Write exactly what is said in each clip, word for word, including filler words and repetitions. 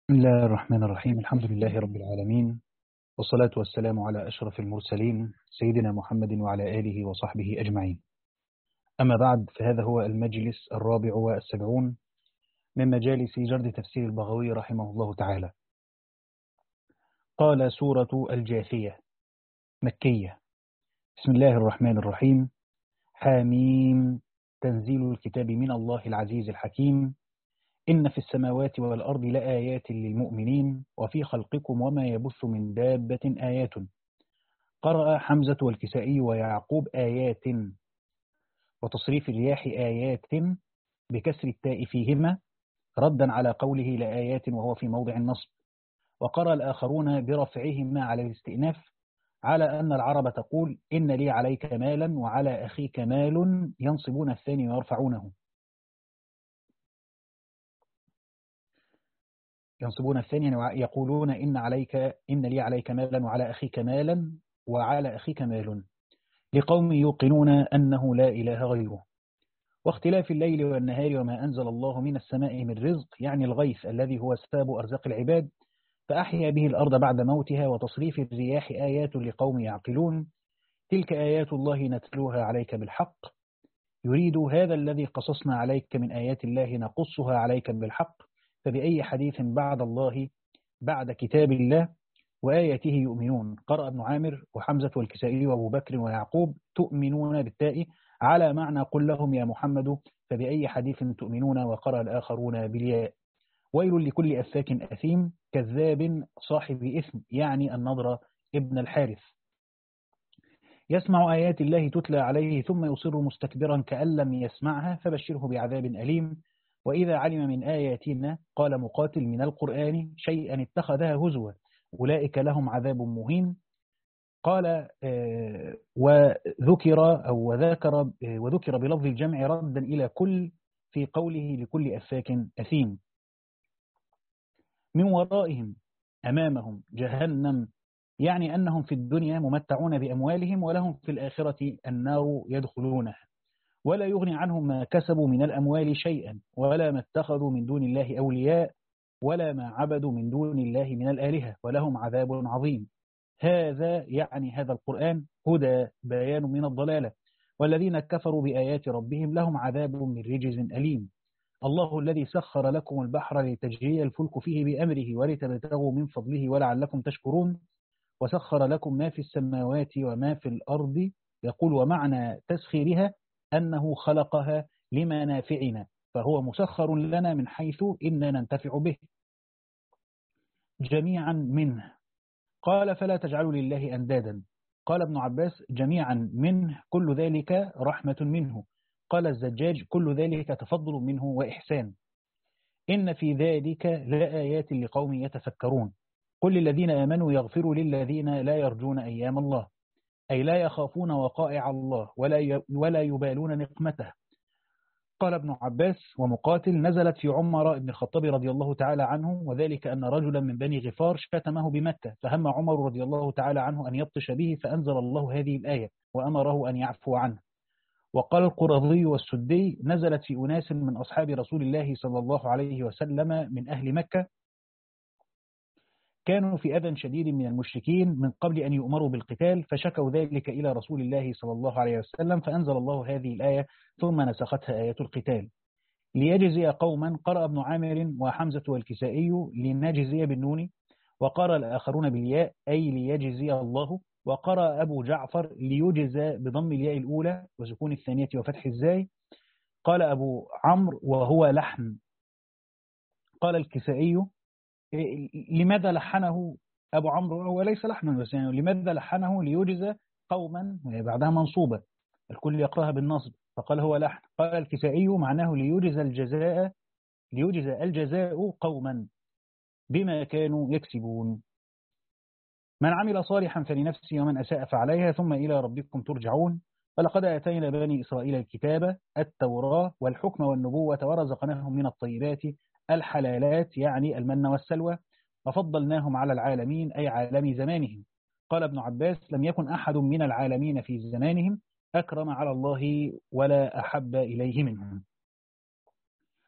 بسم الله الرحمن الرحيم. الحمد لله رب العالمين، والصلاة والسلام على أشرف المرسلين سيدنا محمد وعلى آله وصحبه أجمعين. أما بعد، فهذا هو المجلس الرابع والسبعون من مجالس جرد تفسير البغوي رحمه الله تعالى. قال: سورة الجاثية، مكية. بسم الله الرحمن الرحيم. حاميم، تنزيل الكتاب من الله العزيز الحكيم. إن في السماوات والأرض لآيات للمؤمنين وفي خلقكم وما يبث من دابة آيات. قرأ حمزة والكسائي ويعقوب آيات، وتصريف الرياح آيات بكسر التاء فيهما ردا على قوله لآيات وهو في موضع النصب. وقرأ الآخرون برفعهما على الاستئناف، على أن العرب تقول إن لي عليك مالا وعلى أخيك مال، ينصبون الثاني ويرفعونه ينصبون الثاني يقولون إن عليك إن لي عليك مالا وعلى أخيك مالا وعلى أخيك مال، لقوم يوقنون أنه لا إله غيره. واختلاف الليل والنهار وما أنزل الله من السماء من رزق، يعني الغيث الذي هو سبب أرزاق العباد، فأحيا به الأرض بعد موتها. وتصريف الرياح آيات لقوم يعقلون. تلك آيات الله نتلوها عليك بالحق. يريد هذا الذي قصصنا عليك من آيات الله نقصها عليك بالحق، فبأي حديث بعد الله بعد كتاب الله وآياته يؤمنون. قرأ ابن عامر وحمزة والكسائي وأبو بكر ويعقوب تؤمنون بالتاء على معنى قل لهم يا محمد فبأي حديث تؤمنون. وقرأ الآخرون بالياء. ويل لكل أفاك أثيم كذاب صاحب إثم، يعني النضر ابن الحارث، يسمع آيات الله تتلى عليه ثم يصر مستكبرا كأن لم يسمعها، فبشره بعذاب أليم. وإذا علم من آياتنا قال مقاتل من القرآن شيئا اتخذها هزوا أولئك لهم عذاب مهين. قال آه وذكر أو وذكر آه وذكر بلفظ الجمع ردا إلى كل في قوله لكل أفاك أثيم. من ورائهم أمامهم جهنم، يعني أنهم في الدنيا ممتعون بأموالهم ولهم في الآخرة النار يدخلونها، ولا يغني عنهم ما كسبوا من الأموال شيئا ولا ما اتخذوا من دون الله أولياء ولا ما عبدوا من دون الله من الآلهة، ولهم عذاب عظيم. هذا يعني هذا القرآن هدى بيان من الضلالة، والذين كفروا بآيات ربهم لهم عذاب من رجز أليم. الله الذي سخر لكم البحر لتجري الفلك فيه بأمره ولتبتغوا من فضله ولعلكم تشكرون. وسخر لكم ما في السماوات وما في الأرض. يقول ومعنى تسخيرها أنه خلقها لمنافعنا، فهو مسخر لنا من حيث إننا ننتفع به جميعا منه. قال فلا تجعلوا لله أندادا. قال ابن عباس جميعا منه كل ذلك رحمة منه. قال الزجاج كل ذلك تفضل منه وإحسان. إن في ذلك لآيات لقوم يتفكرون. قل للذين آمنوا يغفروا للذين لا يرجون أيام الله، أي لا يخافون وقائع الله ولا ولا يبالون نقمته. قال ابن عباس ومقاتل نزلت في عمر بن الخطاب رضي الله تعالى عنه، وذلك أن رجلا من بني غفار شتمه بمكة، فهم عمر رضي الله تعالى عنه أن يبطش به، فأنزل الله هذه الآية وأمره أن يعفو عنه. وقال القرظي والسدي نزلت في أناس من أصحاب رسول الله صلى الله عليه وسلم من أهل مكة، كانوا في أذى شديد من المشركين من قبل أن يؤمروا بالقتال، فشكوا ذلك إلى رسول الله صلى الله عليه وسلم، فأنزل الله هذه الآية ثم نسختها آية القتال ليجزي قوما. قرأ ابن عامر وحمزة والكسائي لنجزي بالنون، وقرأ الآخرون بالياء أي ليجزي الله. وقرأ أبو جعفر ليجزى بضم الياء الأولى وسكون الثانية وفتح الزاي. قال أبو عمرو وهو لحن. قال الكسائي لماذا لحنه أبو عمرو؟ هو ليس لحنا بس، يعني لماذا لحنه ليجزى قوما بعدها منصوبة، الكل يقرأها بالنصب، فقال هو لحن. قال الكسائي معناه ليجزى الجزاء ليجزى الجزاء قوما بما كانوا يكسبون. من عمل صالحا فلنفسه ومن أساء فعليها ثم إلى ربكم ترجعون. ولقد آتينا بني إسرائيل الكتاب التوراة والحكم والنبوة ورزقناهم من الطيبات الحلالات، يعني المن والسلوى، وفضلناهم على العالمين أي عالم زمانهم. قال ابن عباس لم يكن أحد من العالمين في زمانهم أكرم على الله ولا أحب إليه منهم.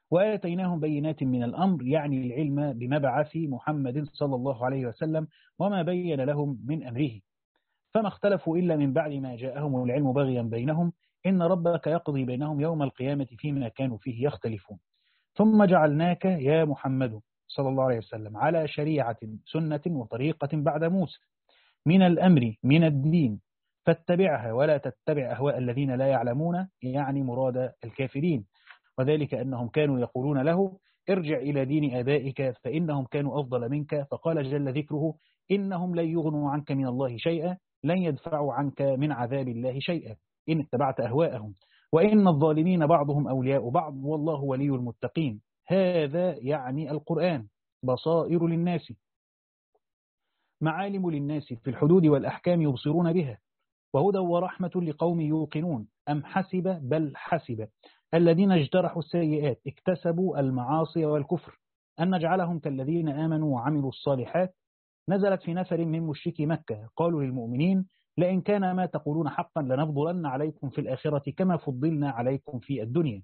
وآتيناهم بينات من الأمر، يعني العلم بمبعث محمد صلى الله عليه وسلم وما بين لهم من أمره، فما اختلفوا إلا من بعد ما جاءهم العلم بغيا بينهم، إن ربك يقضي بينهم يوم القيامة فيما كانوا فيه يختلفون. ثم جعلناك يا محمد صلى الله عليه وسلم على شريعة سنة وطريقة بعد موسى من الأمر من الدين، فاتبعها ولا تتبع أهواء الذين لا يعلمون، يعني مراد الكافرين، وذلك أنهم كانوا يقولون له ارجع إلى دين آبائك فإنهم كانوا أفضل منك، فقال جل ذكره إنهم لن يغنوا عنك من الله شيئا، لن يدفعوا عنك من عذاب الله شيئا إن اتبعت أهواءهم، وإن الظالمين بعضهم أولياء بعض والله ولي المتقين. هذا يعني القرآن بصائر للناس، معالم للناس في الحدود والأحكام يبصرون بها، وهدى ورحمة لقوم يوقنون. أم حسب بل حسب الذين اجترحوا السيئات اكتسبوا المعاصي والكفر أن نجعلهم كالذين آمنوا وعملوا الصالحات، نزلت في نفر من مشركي مكة قالوا للمؤمنين لئن كان ما تقولون حقا لنفضلن عليكم في الآخرة كما فضلنا عليكم في الدنيا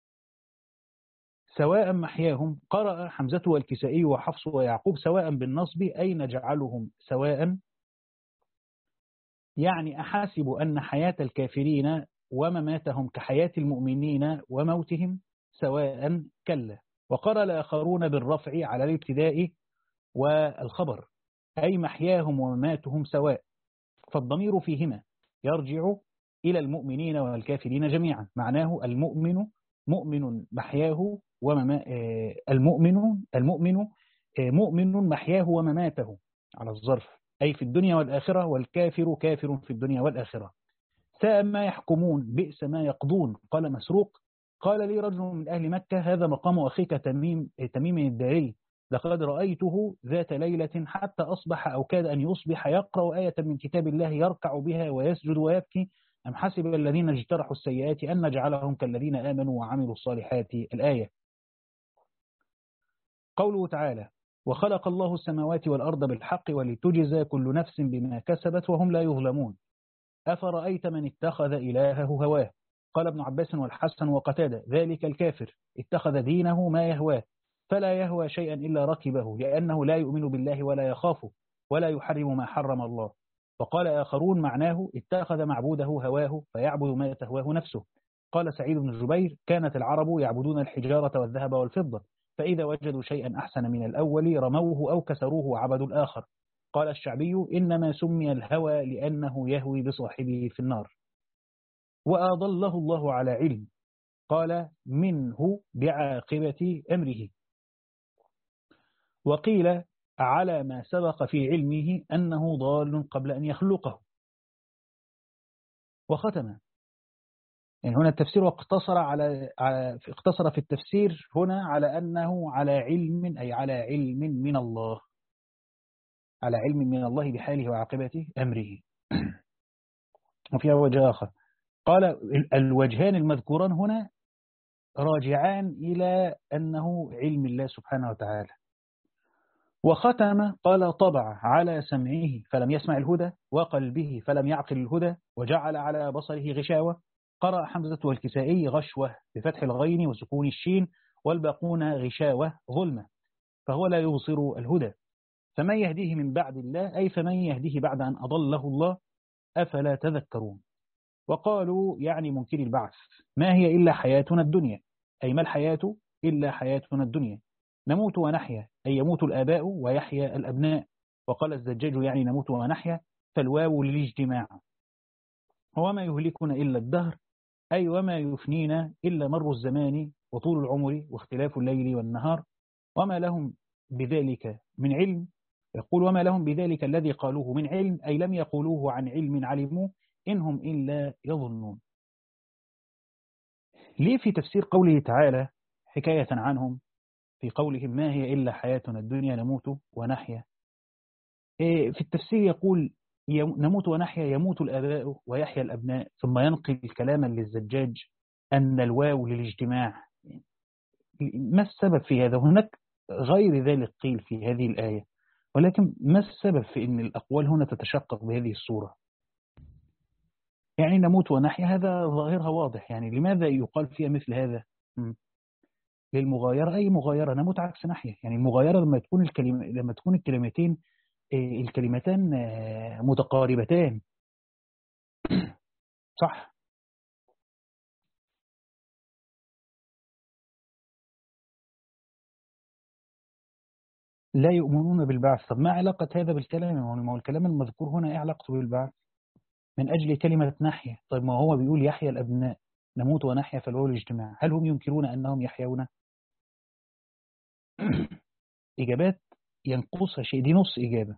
سواء محياهم. قرأ حمزة والكسائي وحفص ويعقوب سواء بالنصب أي نجعلهم سواء، يعني أحاسب أن حياة الكافرين ومماتهم كحياة المؤمنين وموتهم سواء، كلا. وقرأ الآخرون بالرفع على الابتداء والخبر أي محياهم ومماتهم سواء، فالضمير فيهما يرجع إلى المؤمنين والكافرين جميعا، معناه المؤمن مؤمن محياه ومما المؤمن المؤمن مؤمن محياه ومماته على الظرف أي في الدنيا والآخرة، والكافر كافر في الدنيا والآخرة. ساء ما يحكمون بئس ما يقضون. قال مسروق قال لي رجل من أهل مكة هذا مقام أخيك تميم تميم الداري، لقد رأيته ذات ليلة حتى أصبح أو كاد أن يصبح يقرأ آية من كتاب الله يركع بها ويسجد ويبكي. أم حسب الذين اجترحوا السيئات أن نجعلهم كالذين آمنوا وعملوا الصالحات. الآية. قوله تعالى وخلق الله السماوات والأرض بالحق ولتجزى كل نفس بما كسبت وهم لا يظلمون. أفرأيت من اتخذ إلهه هواه. قال ابن عباس والحسن وقتادة ذلك الكافر اتخذ دينه ما يهواه، فلا يهوى شيئا إلا ركبه لأنه لا يؤمن بالله ولا يخافه ولا يحرم ما حرم الله. وقال آخرون معناه اتخذ معبوده هواه فيعبد ما تهواه نفسه. قال سعيد بن جبير كانت العرب يعبدون الحجارة والذهب والفضة، فإذا وجدوا شيئا أحسن من الأول رموه أو كسروه وعبدوا الآخر. قال الشعبي إنما سمي الهوى لأنه يهوي بصاحبه في النار. وأضله الله على علم. قال منه بعاقبة أمره. وقيل على ما سبق في علمه أنه ضال قبل أن يخلقه. وختم، يعني هنا التفسير اقتصر على اقتصر في التفسير هنا على أنه على علم، أي على علم من الله، على علم من الله بحاله وعاقبة أمره. وفيها وجه آخر قال الوجهان المذكوران هنا راجعان إلى أنه علم الله سبحانه وتعالى. وختم قال طبع على سمعه فلم يسمع الهدى وقلبه فلم يعقل الهدى وجعل على بصره غشاوة. قرأ حمزة والكسائي غشوة بفتح الغين وسكون الشين والباقون غشاوة ظلمة، فهو لا يبصر الهدى. فمن يهديه من بعد الله أي فمن يهديه بعد أن أضله الله، أفلا تذكرون. وقالوا يعني منكر البعث ما هي إلا حياتنا الدنيا، أي ما الحياة إلا حياتنا الدنيا، نموت ونحيا أي يموت الآباء ويحيا الأبناء. وقال الزجاج يعني نموت ونحيا فالواو للاجتماع. وما يهلكنا إلا الدهر أي وما يفنينا إلا مر الزمان وطول العمر واختلاف الليل والنهار. وما لهم بذلك من علم، يقول وما لهم بذلك الذي قالوه من علم أي لم يقولوه عن علم علموا إنهم إلا يظنون. ليه في تفسير قوله تعالى حكاية عنهم في قولهم ما هي إلا حياتنا الدنيا نموت ونحيا، في التفسير يقول نموت ونحيا يموت الآباء ويحيا الأبناء، ثم ينقل كلاما للزجاج أن الواو للاجتماع. ما السبب في هذا؟ هناك غير ذلك قيل في هذه الآية، ولكن ما السبب في أن الأقوال هنا تتشقق بهذه الصورة؟ يعني نموت ونحيا هذا ظاهرها واضح، يعني لماذا يقال فيها مثل هذا؟ للمغايرة. أي مغايرة؟ نموت عكس نحيا. يعني المغايرة لما تكون الكلمة لما تكون الكلمتين الكلمتان متقاربتان. صح. لا يؤمنون بالبعث. طب ما علاقة هذا بالكلام؟ ما هو الكلام المذكور هنا ايه علاقته بالبعث؟ من أجل كلمة نحيا. طيب ما هو بيقول يحيى الأبناء، نموت ونحيا فالواو الاجتماع. هل هم ينكرون أنهم يحيون؟ إجابات ينقصها شيء، دي نص إجابة.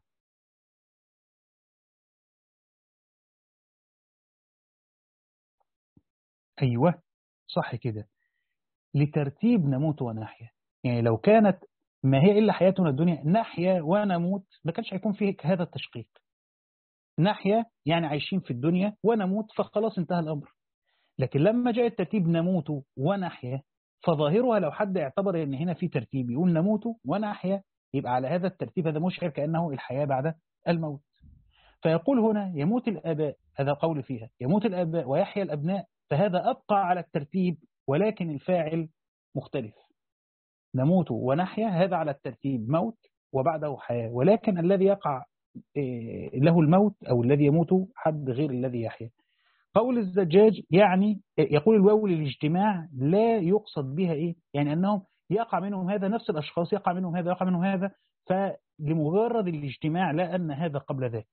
أيوة صح كده، لترتيب نموت ونحيا. يعني لو كانت ما هي إلا حياتنا الدنيا نحيا ونموت ما كانش هيكون فيه هذا التشقيق. نحيا يعني عايشين في الدنيا، ونموت فخلاص انتهى الأمر. لكن لما جاء الترتيب نموت ونحيا، فظاهرها لو حد اعتبر ان هنا في ترتيب يقول نموت ونحيا، يبقى على هذا الترتيب هذا مشعر كأنه الحياة بعد الموت. فيقول هنا يموت الآباء، هذا قول فيها يموت الآباء ويحيا الأبناء، فهذا أبقى على الترتيب ولكن الفاعل مختلف. نموت ونحيا هذا على الترتيب موت وبعده حياة، ولكن الذي يقع إيه، له الموت أو الذي يموت حد غير الذي يحيا. قول الزجاج يعني يقول الواو للاجتماع لا يقصد بها إيه، يعني أنهم يقع منهم هذا، نفس الأشخاص يقع منهم هذا يقع منهم هذا، فلمجرد الاجتماع لا أن هذا قبل ذاك.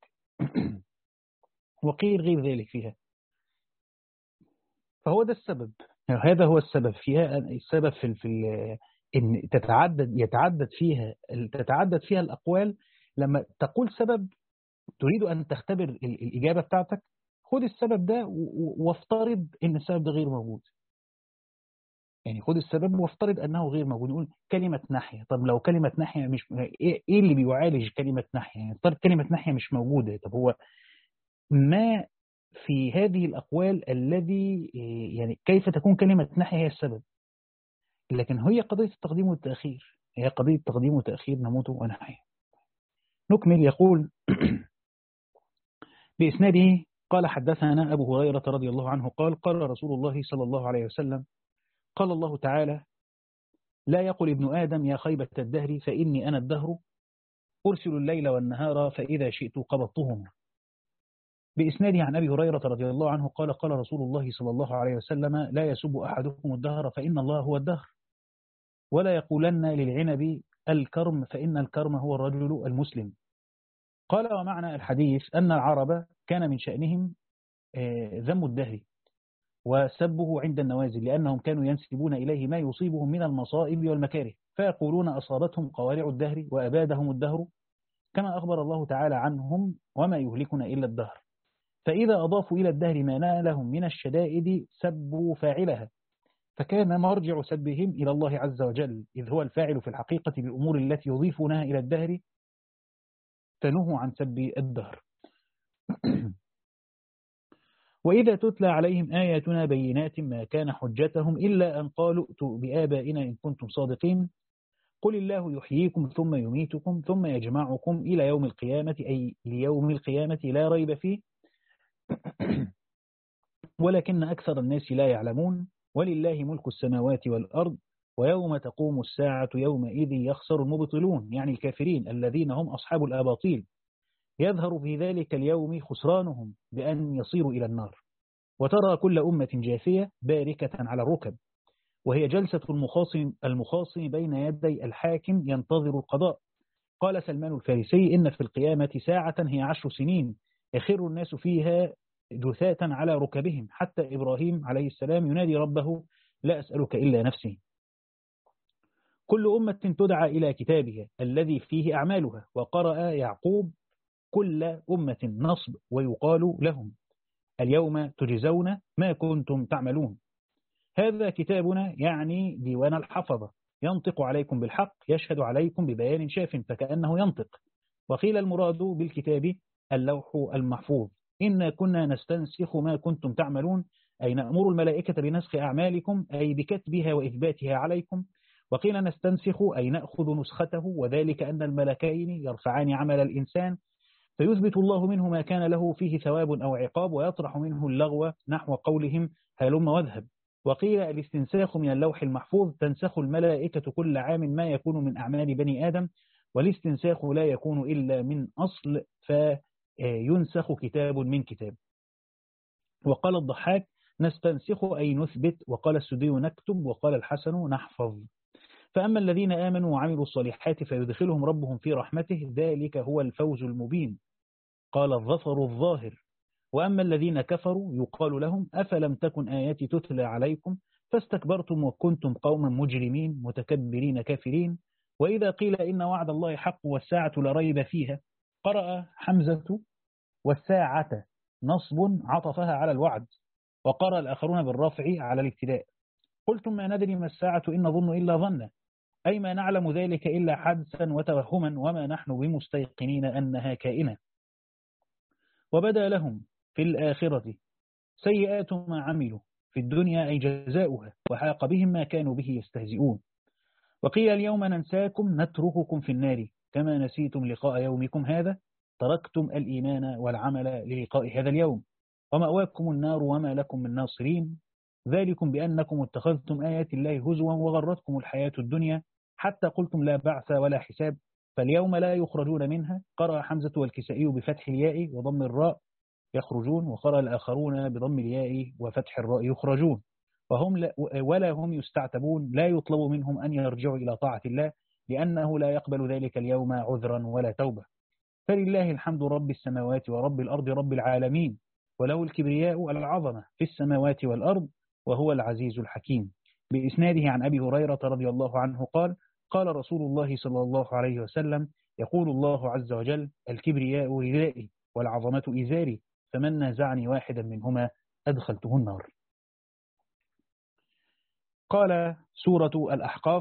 وقيل غير ذلك فيها. فهو ده السبب، هذا هو السبب فيها. السبب في في ان تتعدد يتعدد فيها تتعدد فيها الأقوال. لما تقول سبب تريد أن تختبر الإجابة بتاعتك، خد السبب ده وافترض ان السبب ده غير موجود. يعني خد السبب وافترض أنه غير موجود. نقول كلمة ناحية، طب لو كلمة ناحية مش إيه إيه اللي بيعالج كلمة ناحية؟ يعني افترض كلمة ناحية مش موجودة، طب هو ما في هذه الأقوال الذي يعني كيف تكون كلمة ناحية هي السبب؟ لكن هي قضية التقديم والتأخير، هي قضية تقديم وتأخير نموت ونحيا. نكمل. يقول بإسناده قال حدثنا أبو هريرة رضي الله عنه قال قال رسول الله صلى الله عليه وسلم قال الله تعالى لا يقل ابن آدم يا خيبة الدهر فإني أنا الدهر أرسل الليل والنهار فإذا شئت قبضتهما. بإسناده عن أبي هريرة رضي الله عنه قال قال رسول الله صلى الله عليه وسلم لا يسب أحدكم الدهر فإن الله هو الدهر، ولا يقولن للعنب الكرم فإن الكرم هو الرجل المسلم. قال ومعنى الحديث أن العرب كان من شأنهم ذم الدهر وسبه عند النوازل، لأنهم كانوا ينسبون إليه ما يصيبهم من المصائب والمكاره، فيقولون أصابتهم قوارع الدهر وأبادهم الدهر، كما أخبر الله تعالى عنهم وما يهلكنا إلا الدهر. فإذا أضافوا إلى الدهر ما نالهم من الشدائد سبوا فاعلها، فكان مرجع سبهم إلى الله عز وجل، إذ هو الفاعل في الحقيقة بالأمور التي يضيفونها إلى الدهر، فنهوا عن سب الدهر. وإذا تتلى عليهم آياتنا بينات ما كان حجتهم إلا أن قالوا ائتوا بآبائنا إن كنتم صادقين، قل الله يحييكم ثم يميتكم ثم يجمعكم إلى يوم القيامة، أي ليوم القيامة لا ريب فيه، ولكن أكثر الناس لا يعلمون، ولله ملك السماوات والأرض ويوم تقوم الساعة يومئذ يخسر المبطلون، يعني الكافرين الذين هم أصحاب الأباطيل، يظهر في ذلك اليوم خسرانهم بأن يصيروا إلى النار. وترى كل أمة جاثية باركة على الركب، وهي جلسة المخاصم, المخاصم بين يدي الحاكم ينتظر القضاء. قال سلمان الفارسي إن في القيامة ساعة هي عشر سنين يخر الناس فيها جثاة على ركبهم، حتى إبراهيم عليه السلام ينادي ربه لا أسألك إلا نفسي. كل أمة تدعى إلى كتابها الذي فيه أعمالها. وقرأ يعقوب كل أمة نصب ويقال لهم اليوم تجزون ما كنتم تعملون. هذا كتابنا يعني ديوان الحفظة، ينطق عليكم بالحق يشهد عليكم ببيان شاف فكأنه ينطق. وقيل المراد بالكتاب اللوح المحفوظ. إنا كنا نستنسخ ما كنتم تعملون، أي نأمر الملائكة بنسخ أعمالكم أي بكتبها وإثباتها عليكم. وقيل نستنسخ أي نأخذ نسخته، وذلك أن الملكين يرفعان عمل الإنسان فيثبت الله منه ما كان له فيه ثواب أو عقاب، ويطرح منه اللغو نحو قولهم هلم واذهب. وقيل الاستنساخ من اللوح المحفوظ، تنسخ الملائكة كل عام ما يكون من أعمال بني آدم، والاستنساخ لا يكون إلا من أصل فينسخ كتاب من كتاب. وقال الضحاك نستنسخ أي نثبت، وقال السدي نكتب، وقال الحسن نحفظ. فأما الذين آمنوا وعملوا الصالحات فيدخلهم ربهم في رحمته، ذلك هو الفوز المبين. قال الظفر الظاهر. وأما الذين كفروا يقال لهم أفلم تكن آياتي تتلى عليكم فاستكبرتم وكنتم قوما مجرمين متكبرين كافرين. وإذا قيل إن وعد الله حق والساعة لا ريب فيها، قرأ حمزة والساعة نصب عطفها على الوعد، وقرأ الآخرون بالرفع على الابتداء. قلتم ما ندري ما الساعة إن نظن إلا ظنا، أي ما نعلم ذلك إلا حدسا وتوهما وما نحن بمستيقنين أنها كائنة. وبدا لهم في الآخرة سيئات ما عملوا في الدنيا أي جزاؤها، وحاق بهم ما كانوا به يستهزئون. وقيل اليوم ننساكم نترككم في النار كما نسيتم لقاء يومكم هذا، تركتم الإيمان والعمل للقاء هذا اليوم، ومأواكم النار وما لكم من ناصرين. ذلكم بأنكم اتخذتم آيات الله هزوا وغرتكم الحياة الدنيا حتى قلتم لا بعث ولا حساب، فاليوم لا يخرجون منها. قرأ حمزة والكسائي بفتح الياء وضم الراء يخرجون، وقرأ الآخرون بضم الياء وفتح الراء يخرجون. وهم لا ولا هم يستعتبون، لا يطلب منهم أن يرجعوا إلى طاعة الله لأنه لا يقبل ذلك اليوم عذرا ولا توبة. فلله الحمد رب السماوات ورب الأرض رب العالمين، وله الكبرياء العظمة في السماوات والأرض وهو العزيز الحكيم. بإسناده عن أبي هريرة رضي الله عنه قال قال رسول الله صلى الله عليه وسلم يقول الله عز وجل الكبرياء ردائي والعظمة إزاري، فمن نازعني واحدا منهما أدخلته النار. قال سورة الأحقاف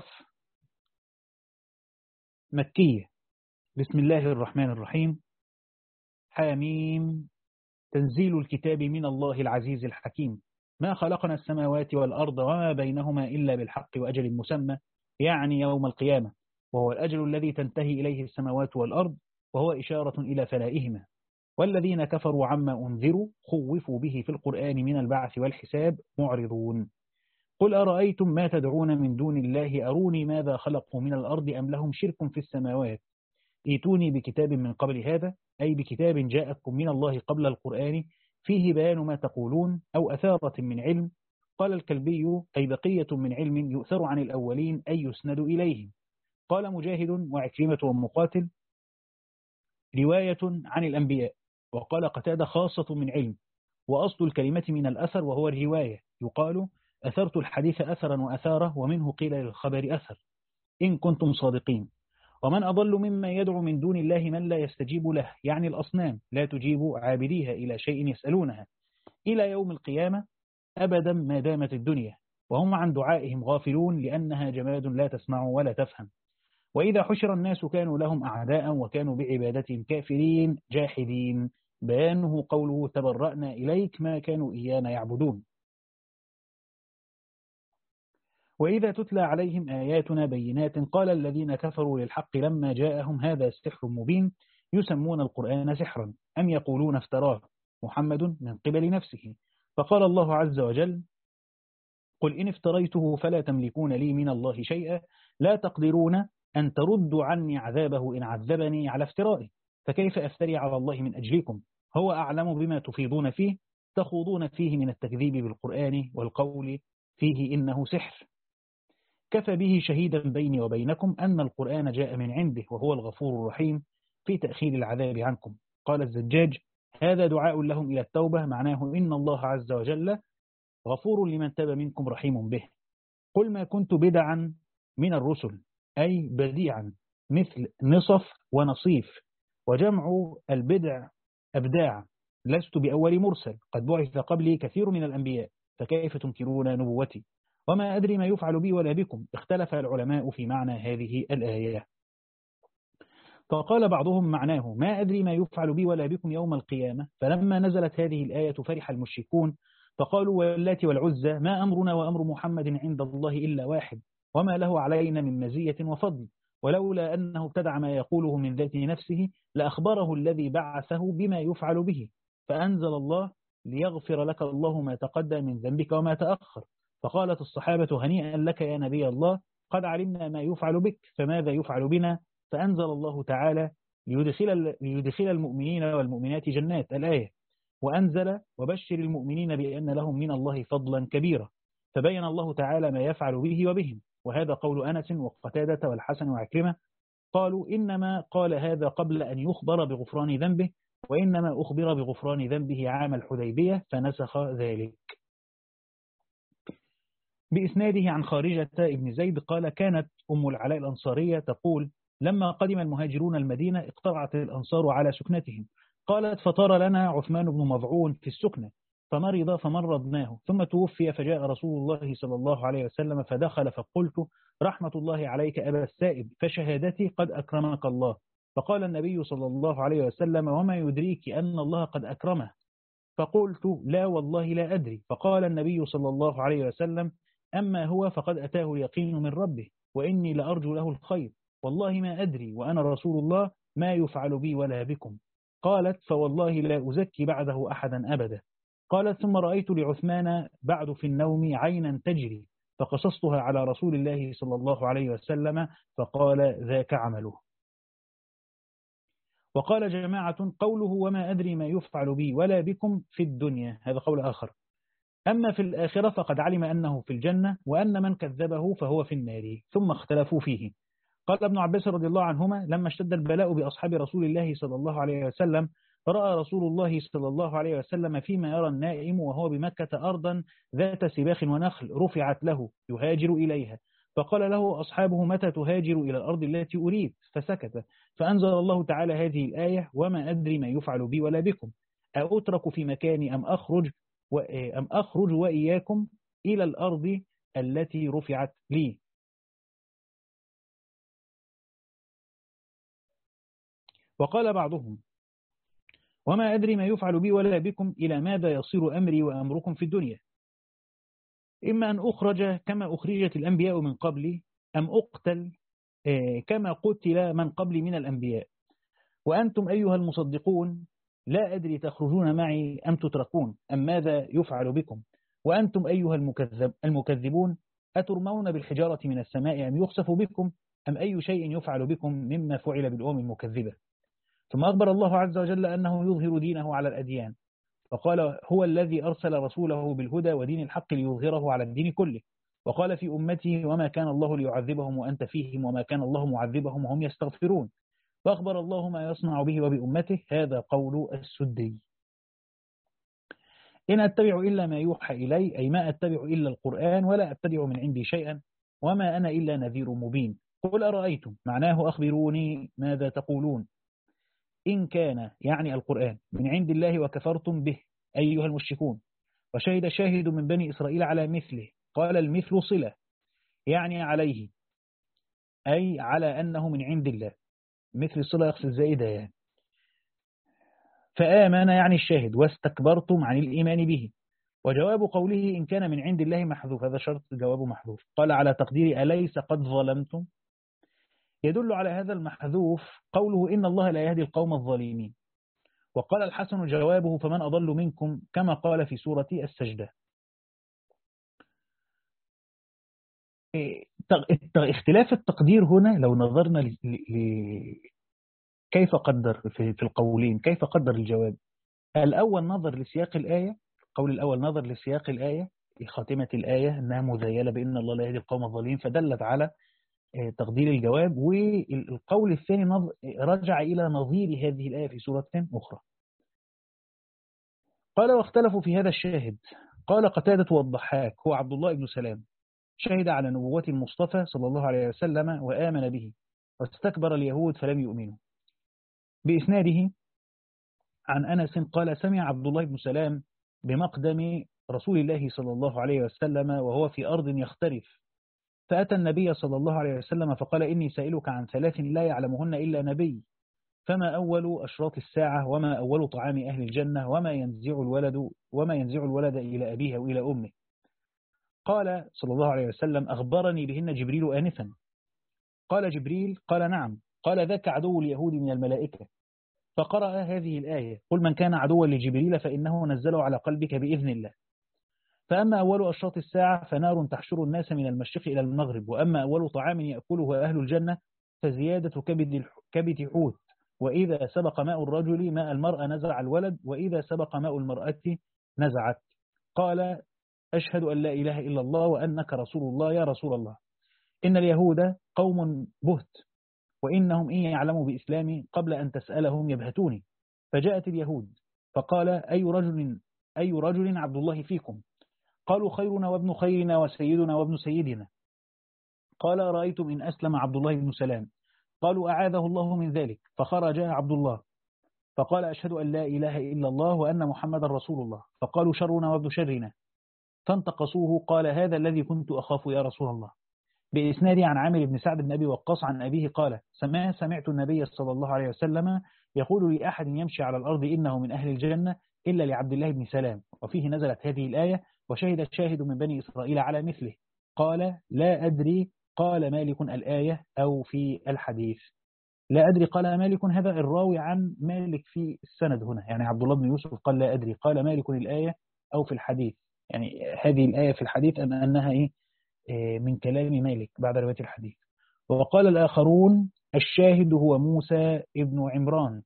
مكية. بسم الله الرحمن الرحيم. حاميم تنزيل الكتاب من الله العزيز الحكيم. ما خلقنا السماوات والأرض وما بينهما إلا بالحق وأجل مسمى، يعني يوم القيامة، وهو الأجل الذي تنتهي إليه السماوات والأرض، وهو إشارة إلى فنائهما. والذين كفروا عما أنذروا خوفوا به في القرآن من البعث والحساب معرضون. قل أرأيتم ما تدعون من دون الله أروني ماذا خلقوا من الأرض أم لهم شرك في السماوات ائتوني بكتاب من قبل هذا، أي بكتاب جاءكم من الله قبل القرآن فيه بيان ما تقولون أو أثارة من علم. قال الكلبي أي بقية من علم يؤثر عن الأولين أي يسند إليهم. قال مجاهد وعكرمة ومقاتل رواية عن الأنبياء. وقال قتادة خاصة من علم، وأصل الكلمة من الأثر وهو الرواية، يقال أثرت الحديث أثرا وأثاره، ومنه قيل للخبر أثر إن كنتم صادقين. ومن أضل مما يدعو من دون الله من لا يستجيب له، يعني الأصنام لا تجيب عابديها إلى شيء يسألونها إلى يوم القيامة أبدا ما دامت الدنيا، وهم عن دعائهم غافلون لأنها جماد لا تسمع ولا تفهم. وإذا حشر الناس كانوا لهم أعداء وكانوا بعبادتهم كافرين جاحدين. بيانه قوله تبرأنا إليك ما كانوا إيانا يعبدون. وإذا تتلى عليهم آياتنا بينات قال الذين كفروا للحق لما جاءهم هذا سحر مبين يسمون القرآن سحرا أم يقولون افتراه محمد من قبل نفسه. فقال الله عز وجل قل إن افتريته فلا تملكون لي من الله شيئا لا تقدرون أن تردوا عني عذابه إن عذبني على افترائي، فكيف أفتري على الله من أجلكم هو أعلم بما تفيضون فيه تخوضون فيه من التكذيب بالقرآن والقول فيه إنه سحر. كفى به شهيدا بيني وبينكم أن القرآن جاء من عنده وهو الغفور الرحيم في تأخير العذاب عنكم. قال الزجاج هذا دعاء لهم إلى التوبة، معناه إن الله عز وجل غفور لمن تاب منكم رحيم به. قل ما كنت بدعا من الرسل أي بديعا مثل نصف ونصيف، وجمع البدع أبداع، لست بأول مرسل قد بعث قبلي كثير من الأنبياء فكيف تنكرون نبوتي وما أدري ما يفعل بي ولا بكم. اختلف العلماء في معنى هذه الآية، فقال بعضهم معناه ما أدري ما يفعل بي ولا بكم يوم القيامة. فلما نزلت هذه الآية فرح المشركون فقالوا واللات والعزى ما أمرنا وأمر محمد عند الله إلا واحد وما له علينا من مزية وفضل، ولولا أنه ابتدع ما يقوله من ذات نفسه لأخبره الذي بعثه بما يفعل به. فأنزل الله ليغفر لك الله ما تقدم من ذنبك وما تأخر. فقالت الصحابة هنيئا لك يا نبي الله، قد علمنا ما يفعل بك، فماذا يفعل بنا؟ فأنزل الله تعالى ليدخل, ليدخل المؤمنين والمؤمنات جنات الآية، وأنزل وبشر المؤمنين بأن لهم من الله فضلا كبيرا، فبين الله تعالى ما يفعل به وبهم. وهذا قول أنس وقتادة والحسن وعكرمة، قالوا إنما قال هذا قبل أن يخبر بغفران ذنبه، وإنما أخبر بغفران ذنبه عام الحديبية فنسخ ذلك. بإسناده عن خارجة ابن زيد قال كانت أم العلاء الأنصارية تقول لما قدم المهاجرون المدينة اقترعت الأنصار على سكنتهم، قالت فطار لنا عثمان بن مضعون في السكنة فمرض فمرضناه، ثم توفي فجاء رسول الله صلى الله عليه وسلم فدخل فقلت رحمة الله عليك أبا السائب، فشهادتي قد أكرمك الله. فقال النبي صلى الله عليه وسلم وما يدريك أن الله قد أكرمه؟ فقلت لا والله لا أدري. فقال النبي صلى الله عليه وسلم أما هو فقد أتاه اليقين من ربه، وإني لأرجو له الخير، والله ما أدري وأنا رسول الله ما يفعل بي ولا بكم. قالت فوالله لا أزكي بعده أحدا أبدا. قالت ثم رأيت لعثمان بعد في النوم عينا تجري، فقصصتها على رسول الله صلى الله عليه وسلم فقال ذاك عمله. وقال جماعة قوله وما أدري ما يفعل بي ولا بكم في الدنيا، هذا قول آخر. أما في الآخرة فقد علم أنه في الجنة، وأن من كذبه فهو في النار، ثم اختلفوا فيه. قال ابن عباس رضي الله عنهما لما اشتد البلاء بأصحاب رسول الله صلى الله عليه وسلم رأى رسول الله صلى الله عليه وسلم فيما يرى النائم وهو بمكة أرضا ذات سباخ ونخل رفعت له يهاجر إليها، فقال له أصحابه متى تهاجر إلى الأرض التي أريد؟ فسكت، فأنزل الله تعالى هذه الآية وما أدري ما يفعل بي ولا بكم، أأترك في مكاني أم أخرج أم أخرج وإياكم إلى الأرض التي رفعت لي. وقال بعضهم وما أدري ما يفعل بي ولا بكم إلى ماذا يصير أمري وأمركم في الدنيا، إما أن أخرج كما أخرجت الأنبياء من قبلي، أم أقتل كما قتل من قبلي من الأنبياء، وأنتم أيها المصدقون لا أدري تخرجون معي أم تتركون، أم ماذا يفعل بكم، وأنتم أيها المكذب المكذبون أترمون بالحجارة من السماء أم يخسف بكم، أم أي شيء يفعل بكم مما فعل بالأمم المكذبة. ثم أخبر الله عز وجل أنه يظهر دينه على الأديان، فقال هو الذي أرسل رسوله بالهدى ودين الحق ليظهره على الدين كله، وقال في أمته وما كان الله ليعذبهم وأنت فيهم وما كان الله معذبهم وهم يستغفرون، فأخبر الله ما يصنع به وبأمته. هذا قول السدي. إن أتبع إلا ما يوحى إلي، أي ما أتبع إلا القرآن ولا أتبع من عندي شيئا وما أنا إلا نذير مبين. قل أرأيتم، معناه أخبروني ماذا تقولون، إن كان يعني القرآن من عند الله وكفرتم به أيها المشركون، وشهد شاهد من بني إسرائيل على مثله، قال المثل صلة يعني عليه، أي على أنه من عند الله، مثل الصلة يقصد زائدة يعني. فآمن يعني الشاهد، واستكبرتم عن الإيمان به. وجواب قوله إن كان من عند الله محذوف، هذا شرط جوابه محذوف، قال على تقدير أليس قد ظلمتم. يدل على هذا المحذوف قوله إن الله لا يهدي القوم الظالمين. وقال الحسن جوابه فمن أضل منكم، كما قال في سورة السجدة. اختلاف التقدير هنا لو نظرنا ل... ل... كيف قدر في القولين، كيف قدر الجواب. الأول نظر لسياق الآية، القول الأول نظر لسياق الآية خاتمة الآية أنها مذيلة بأن الله لا يهدي القوم الظالمين، فدلت على تقدير الجواب. والقول الثاني رجع إلى نظير هذه الآية في سورة أخرى. قال واختلفوا في هذا الشاهد. قال قتادة والضحاك هو عبد الله بن سلام، شهد على نبوة المصطفى صلى الله عليه وسلم وآمن به، واستكبر اليهود فلم يؤمنوا. بإسناده عن أنس قال سمع عبد الله بن سلام بمقدم رسول الله صلى الله عليه وسلم وهو في أرض يختلف، فأتى النبي صلى الله عليه وسلم فقال إني سائلك عن ثلاث لا يعلمهن إلا نبي، فما أول أشراط الساعة، وما أول طعام أهل الجنة، وما ينزع الولد وما ينزع الولد إلى أبيه وإلى أمه. قال صلى الله عليه وسلم أخبرني بهن جبريل آنفا. قال جبريل قال نعم. قال ذاك عدو اليهود من الملائكة. فقرأ هذه الآية قل من كان عدوا لجبريل فإنه نزله على قلبك بإذن الله. فأما أول أشراط الساعة فنار تحشر الناس من المشرق إلى المغرب، وأما أول طعام يأكله أهل الجنة فزيادة كبد كبد حوت، وإذا سبق ماء الرجل ماء المرأة نزع الولد، وإذا سبق ماء المرأة نزعت. قال أشهد أن لا إله إلا الله وأنك رسول الله. يا رسول الله، إن اليهود قوم بهت، وإنهم إن يعلموا بإسلامي قبل أن تسألهم يبهتوني. فجاءت اليهود فقال أي رجل أي رجل عبد الله فيكم؟ قالوا خيرنا وابن خيرنا وسيدنا وابن سيدنا. قال رأيتم إن أسلم عبد الله بن سلام؟ قالوا أعاذه الله من ذلك. فخرج عبد الله فقال أشهد أن لا إله إلا الله وأن محمد رسول الله. فقالوا شرنا وابن شرنا، فانتقصوه. قال هذا الذي كنت أخاف يا رسول الله. بإسناد عن عامر بن سعد بن أبي وقاص عن أبيه قال سمع سمعت النبي صلى الله عليه وسلم يقول لأحد يمشي على الأرض إنه من أهل الجنة إلا لعبد الله بن سلام. وفيه نزلت هذه الآية وشهد شاهد من بني إسرائيل على مثله. قال لا أدري قال مالك الآية أو في الحديث. لا أدري قال مالك، هذا الراوي عن مالك في السند هنا، يعني عبد الله بن يوسف قال لا أدري قال مالك الآية أو في الحديث، يعني هذه الآية في الحديث أم أنها إيه من كلام مالك بعد رواية الحديث. وقال الآخرون الشاهد هو موسى ابن عمران.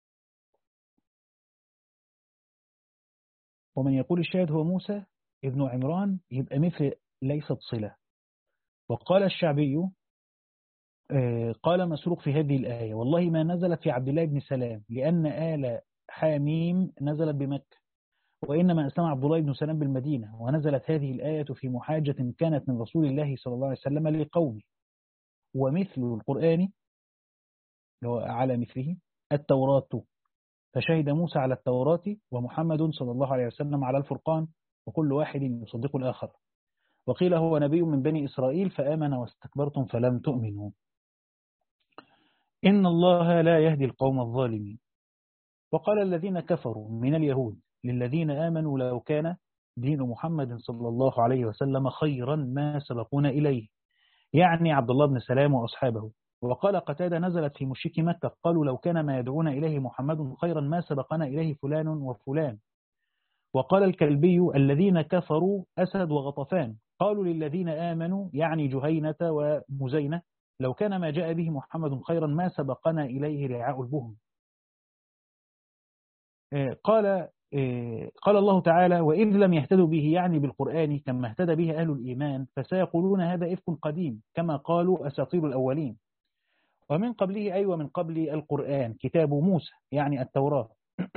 ومن يقول الشاهد هو موسى ابن عمران يبقى مثل ليست صلة. وقال الشعبي قال مسروق في هذه الآية والله ما نزلت في عبد الله بن سلام لأن آل حاميم نزلت بمكة، وإنما أسلم عبد الله بن سلام بالمدينة، ونزلت هذه الآية في محاجة كانت من رسول الله صلى الله عليه وسلم لقومه. ومثل القرآن على مثله التوراة، فشهد موسى على التوراة ومحمد صلى الله عليه وسلم على الفرقان، وكل واحد يصدق الآخر. وقيل هو نبي من بني إسرائيل فآمن واستكبرتم فلم تؤمنوا. إن الله لا يهدي القوم الظالمين. وقال الذين كفروا من اليهود للذين آمنوا لو كان دين محمد صلى الله عليه وسلم خيرا ما سبقونا إليه، يعني عبد الله بن سلام وأصحابه. وقال قتادة نزلت في مشركي مكة قالوا لو كان ما يدعون إليه محمد خيرا ما سبقنا إليه فلان وفلان. وقال الكلبي الذين كفروا أسد وغطفان قالوا للذين آمنوا يعني جهينة ومزينة لو كان ما جاء به محمد خيرا ما سبقنا إليه رعاء البهم. قال قال الله تعالى وإذ لم يهتدوا به يعني بالقرآن كما اهتدى به أهل الإيمان فسيقولون هذا إفك قديم كما قالوا أساطير الأولين. ومن قبله أي ومن قبل القرآن كتاب موسى يعني التوراة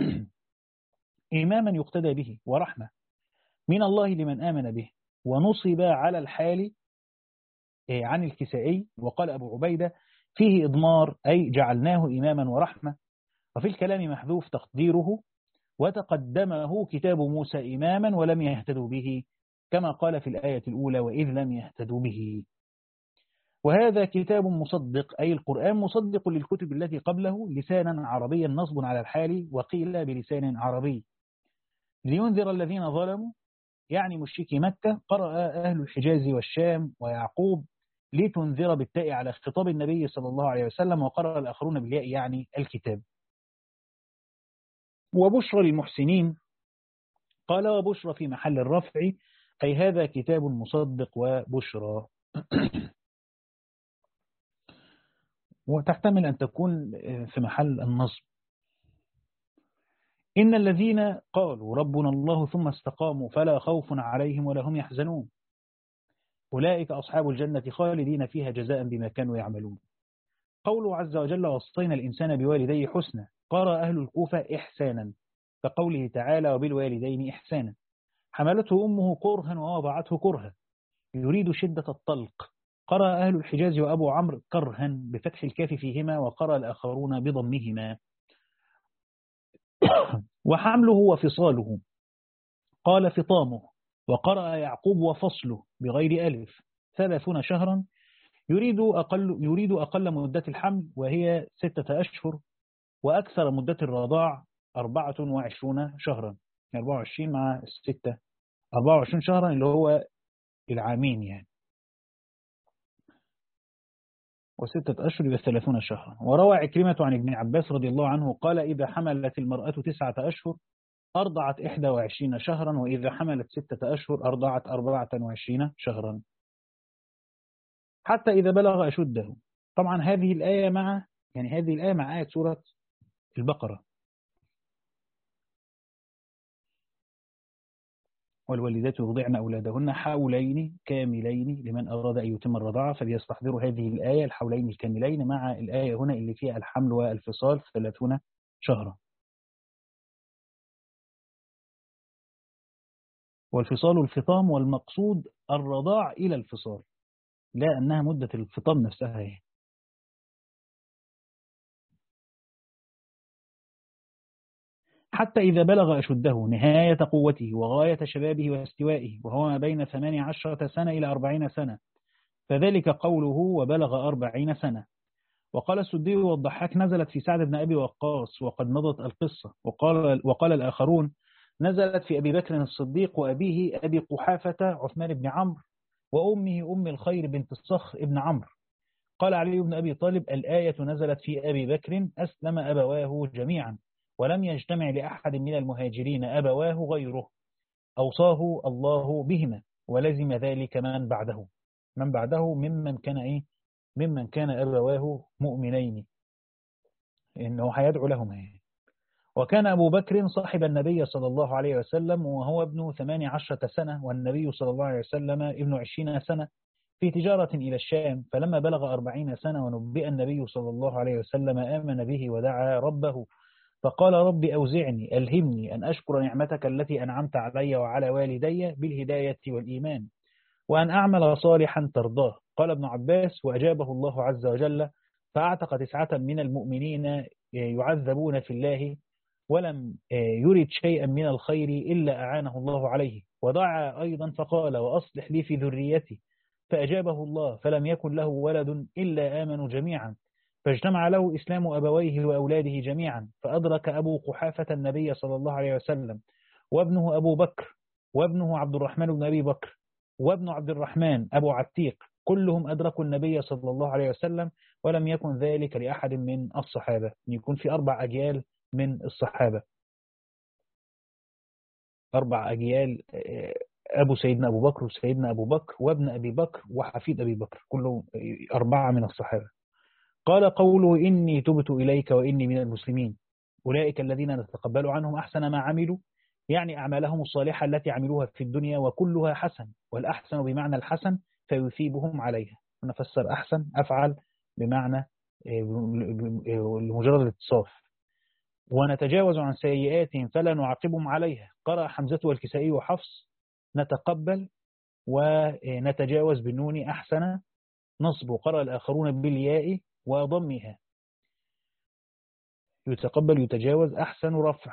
إماما يقتدى به ورحمة من الله لمن آمن به، ونصب على الحال عن الكسائي. وقال أبو عبيدة فيه إضمار أي جعلناه إماما ورحمة. وفي الكلام محذوف تقديره وتقدمه كتاب موسى إماما ولم يهتدوا به كما قال في الآية الأولى وإذ لم يهتدوا به. وهذا كتاب مصدق أي القرآن مصدق للكتب التي قبله لسانا عربيا نصب على الحال وقيل بلسان عربي لينذر الذين ظلموا يعني مشركي مكة. قرأ أهل الحجاز والشام ويعقوب لتنذر بالتاء على خطاب النبي صلى الله عليه وسلم، وقرأ الآخرون بالياء يعني الكتاب. وبشرى للمحسنين قال وبشرى في محل الرفع أي هذا كتاب مصدق وبشرى وتحتمل أن تكون في محل النصب. إن الذين قالوا ربنا الله ثم استقاموا فلا خوف عليهم ولا هم يحزنون أولئك أصحاب الجنة خالدين فيها جزاء بما كانوا يعملون. قوله عز وجل وصينا الإنسان بوالديه حسنا قرأ أهل الكوفة إحسانا كقوله تعالى وبالوالدين إحسانا. حملته أمه كرها ووضعته كرها يريد شدة الطلق. قرأ أهل الحجاز وأبو عمرو كرها بفتح الكاف فيهما وقرأ الآخرون بضمهما. وحمله وفصاله قال فطامه وقرأ يعقوب وفصله بغير ألف ثلاثون شهرا يريد أقل, يريد أقل مدة الحمل وهي ستة أشهر وأكثر مدة الرضاع أربعة وعشرون شهرا، أربعة وعشرين مع ستة أربعة وعشرين شهرا اللي هو العامين يعني، وستة أشهر يبقى ثلاثون شهرا. وروى عكرمة عن ابن عباس رضي الله عنه قال إذا حملت المرأة تسعة أشهر أرضعت إحدى وعشرين شهرا، وإذا حملت ستة أشهر أرضعت أربعة وعشرين شهرا، حتى إذا بلغ أشده. طبعا هذه الآية مع يعني هذه الآية مع آية سورة البقرة: والوالدات يرضعن أولادهن حولين كاملين لمن أراد أن يتم الرضاعة. فبيستحضروا هذه الآية الحولين الكاملين مع الآية هنا اللي فيها الحمل والفصال ثلاثون شهرا. والفصال الفطام، والمقصود الرضاع إلى الفصال، لا أنها مدة الفطام نفسها هي. حتى إذا بلغ أشده نهاية قوته وغاية شبابه واستوائه، وهو ما بين ثمانية عشرة سنة إلى أربعين سنة، فذلك قوله وبلغ أربعين سنة. وقال السدي والضحاك: نزلت في سعد بن أبي وقاص وقد مضت القصة. وقال, وقال الآخرون: نزلت في أبي بكر الصديق وأبيه أبي قحافة عثمان بن عمرو وأمه أم الخير بنت الصخر ابن عمرو. قال علي بن أبي طالب: الآية نزلت في أبي بكر أسلم أبواه جميعا، ولم يجتمع لأحد من المهاجرين أبواه غيره، أوصاه الله بهما، ولزم ذلك من بعده من بعده ممن كان إيه ممن كان أبواه مؤمنين، إنه هيدعو لهما. وكان أبو بكر صاحب النبي صلى الله عليه وسلم وهو ابن ثمان عشرة سنة، والنبي صلى الله عليه وسلم ابن عشرين سنة، في تجارة إلى الشام. فلما بلغ أربعين سنة ونبئ النبي صلى الله عليه وسلم آمن به ودعا ربه، فقال: رب أوزعني ألهمني أن أشكر نعمتك التي أنعمت علي وعلى والدي بالهداية والإيمان، وأن أعمل صالحا ترضاه. قال ابن عباس: وأجابه الله عز وجل، فأعتق تسعة من المؤمنين يعذبون في الله، ولم يرد شيئا من الخير إلا أعانه الله عليه. ودعا أيضا فقال: وأصلح لي في ذريتي، فأجابه الله، فلم يكن له ولد إلا آمنوا جميعا، فاجتمع له إسلام أبويه وأولاده جميعا. فأدرك أبو قحافة النبي صلى الله عليه وسلم، وابنه أبو بكر، وابنه عبد الرحمن بن أبي بكر، وابن عبد الرحمن أبو عتيق، كلهم أدركوا النبي صلى الله عليه وسلم، ولم يكن ذلك لأحد من الصحابة. يكون في أربع أجيال من الصحابة، أربع أجيال: أبو سيدنا أبو بكر وسيدنا أبو بكر وابن أبي بكر وحفيد أبي بكر، كلهم أربعة من الصحابة. قال قوله: إني تبت إليك وإني من المسلمين، أولئك الذين نتقبل عنهم أحسن ما عملوا، يعني أعمالهم الصالحة التي عملوها في الدنيا، وكلها حسن، والأحسن بمعنى الحسن فيثيبهم عليها. نفسر أحسن أفعل بمعنى لمجرد الاتصاف. ونتجاوز عن سيئاتهم فلا نعاقبهم عليها. قرأ حمزة والكسائي وحفص: نتقبل ونتجاوز بالنون أحسن نصب. قرأ الآخرون بالياء وضمها: يتقبل يتجاوز أحسن رفع.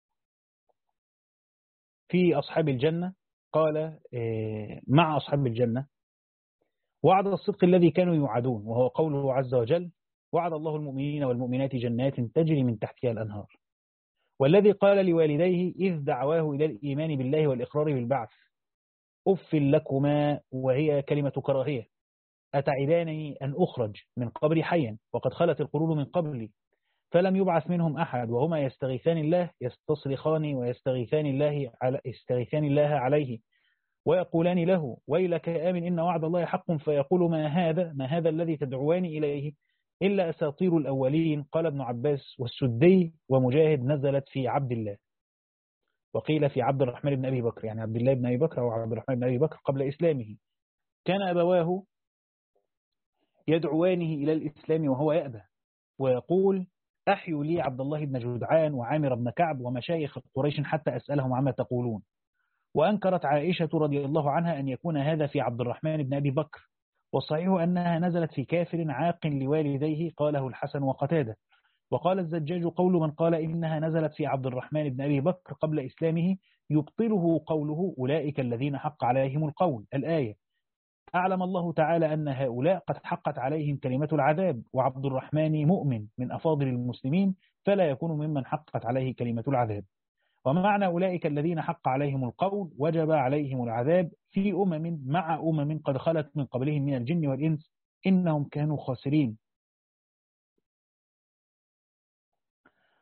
في أصحاب الجنة قال مع أصحاب الجنة: وعد الصدق الذي كانوا يوعدون، وهو قوله عز وجل: وعد الله المؤمنين والمؤمنات جنات تجري من تحتها الأنهار. والذي قال لوالديه إذ دعواه إلى الإيمان بالله والإقرار بالبعث: أف لكما، وهي كلمة كراهية، أتعدانني أن أخرج من قبري حيا وقد خلت القرون من قبلي فلم يبعث منهم أحد، وهما يستغيثان الله يستصرخان ويستغيثان الله على يستغيثان الله عليه ويقولان له: ويلك آمن إن وعد الله حق. فيقول: ما هذا ما هذا الذي تدعواني إليه إلا أساطير الأولين. قال ابن عباس والسدي ومجاهد: نزلت في عبد الله، وقيل في عبد الرحمن بن أبي بكر، يعني عبد الله بن أبي بكر أو عبد الرحمن بن أبي بكر قبل إسلامه. كان أبواه يدعوانه إلى الإسلام وهو يأبى، ويقول: أحيوا لي عبد الله بن جدعان وعامر بن كعب ومشايخ قريش حتى أسألهم عما تقولون. وأنكرت عائشة رضي الله عنها أن يكون هذا في عبد الرحمن بن أبي بكر، والصحيح أنها نزلت في كافر عاق لوالديه، قاله الحسن وقتادة. وقال الزجاج: قول من قال إنها نزلت في عبد الرحمن بن أبي بكر قبل إسلامه يبطله قوله: أولئك الذين حق عليهم القول، الآية. أعلم الله تعالى أن هؤلاء قد حقت عليهم كلمة العذاب، وعبد الرحمن مؤمن من أفاضل المسلمين، فلا يكون ممن حقت عليه كلمة العذاب. ومعنى أولئك الذين حق عليهم القول وجب عليهم العذاب في أمم مع أمم قد خلت من قبلهم من الجن والإنس إنهم كانوا خاسرين.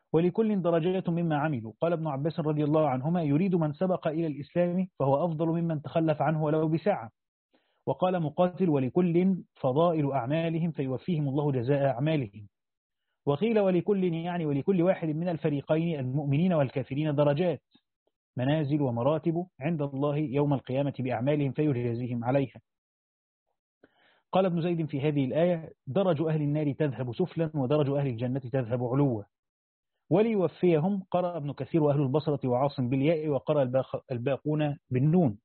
ولكل درجات مما عملوا. قال ابن عباس رضي الله عنهما: يريد من سبق إلى الإسلام فهو أفضل ممن تخلف عنه ولو بساعة. وقال مقاتل: ولكل فضائل أعمالهم فيوفيهم الله جزاء أعمالهم. وقيل ولكل يعني ولكل واحد من الفريقين المؤمنين والكافرين درجات، منازل ومراتب عند الله يوم القيامة بأعمالهم فيجازيهم عليها. قال ابن زيد في هذه الآية: درج أهل النار تذهب سفلا ودرج أهل الجنة تذهب علوا. وليوفيهم قرأ ابن كثير وأهل البصرة وعاصم بالياء، وقرأ الباقون بالنون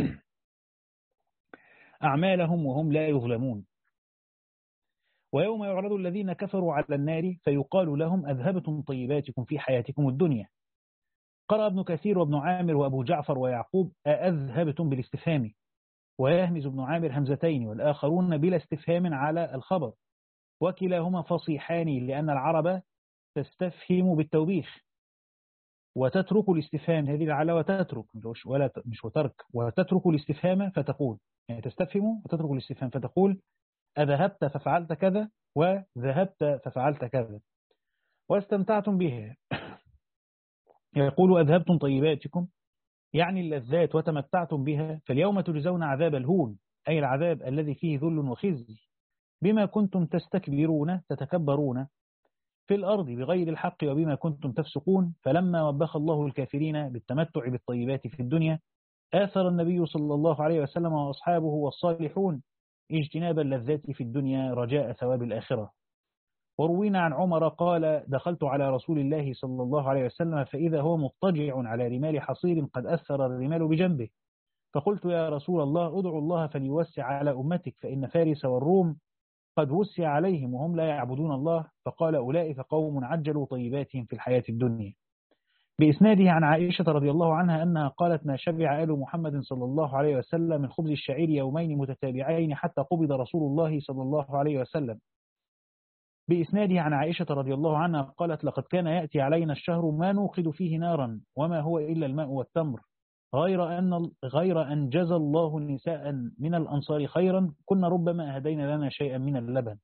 أعمالهم وهم لا يظلمون. ويوم يعرض الذين كفروا على النار فيقال لهم: أذهبتم طيباتكم في حياتكم الدنيا. قرأ ابن كثير وابن عامر وأبو جعفر ويعقوب: أأذهبتم بالاستفهام، ويهمز ابن عامر همزتين والآخرون بلا استفهام على الخبر، وكلاهما فصيحان لأن العرب تستفهم بالتوبيخ وتترك الاستفهام، هذه العلى وتترك ولا مش وترك، وتترك الاستفهام فتقول، يعني تستفهم وتترك الاستفهام فتقول: أذهبت ففعلت كذا وذهبت ففعلت كذا واستمتعتم بها. يقول: أذهبتم طيباتكم يعني اللذات وتمتعتم بها، فاليوم تجزون عذاب الهون، أي العذاب الذي فيه ذل وخزي، بما كنتم تستكبرون تتكبرون في الأرض بغير الحق وبما كنتم تفسقون. فلما وبخ الله الكافرين بالتمتع بالطيبات في الدنيا آثر النبي صلى الله عليه وسلم وأصحابه والصالحون اجتناب اللذات في الدنيا رجاء ثواب الآخرة. وروينا عن عمر قال: دخلت على رسول الله صلى الله عليه وسلم فإذا هو مضطجع على رمال حصير قد أثر الرمال بجنبه، فقلت: يا رسول الله ادعو الله فليوسع على أمتك، فإن فارس والروم قد وسع عليهم وهم لا يعبدون الله. فقال: أولئك قوم عجلوا طيباتهم في الحياة الدنيا. بإسناده عن عائشة رضي الله عنها أنها قالت: ما شبع آل محمد صلى الله عليه وسلم من خبز الشعير يومين متتابعين حتى قبض رسول الله صلى الله عليه وسلم. بإسناده عن عائشة رضي الله عنها قالت: لقد كان يأتي علينا الشهر ما نوقد فيه نارا وما هو إلا الماء والتمر، غير أن غير أن جزى الله نساء من الأنصار خيرا كنا ربما أهدينا لنا شيئا من اللبن.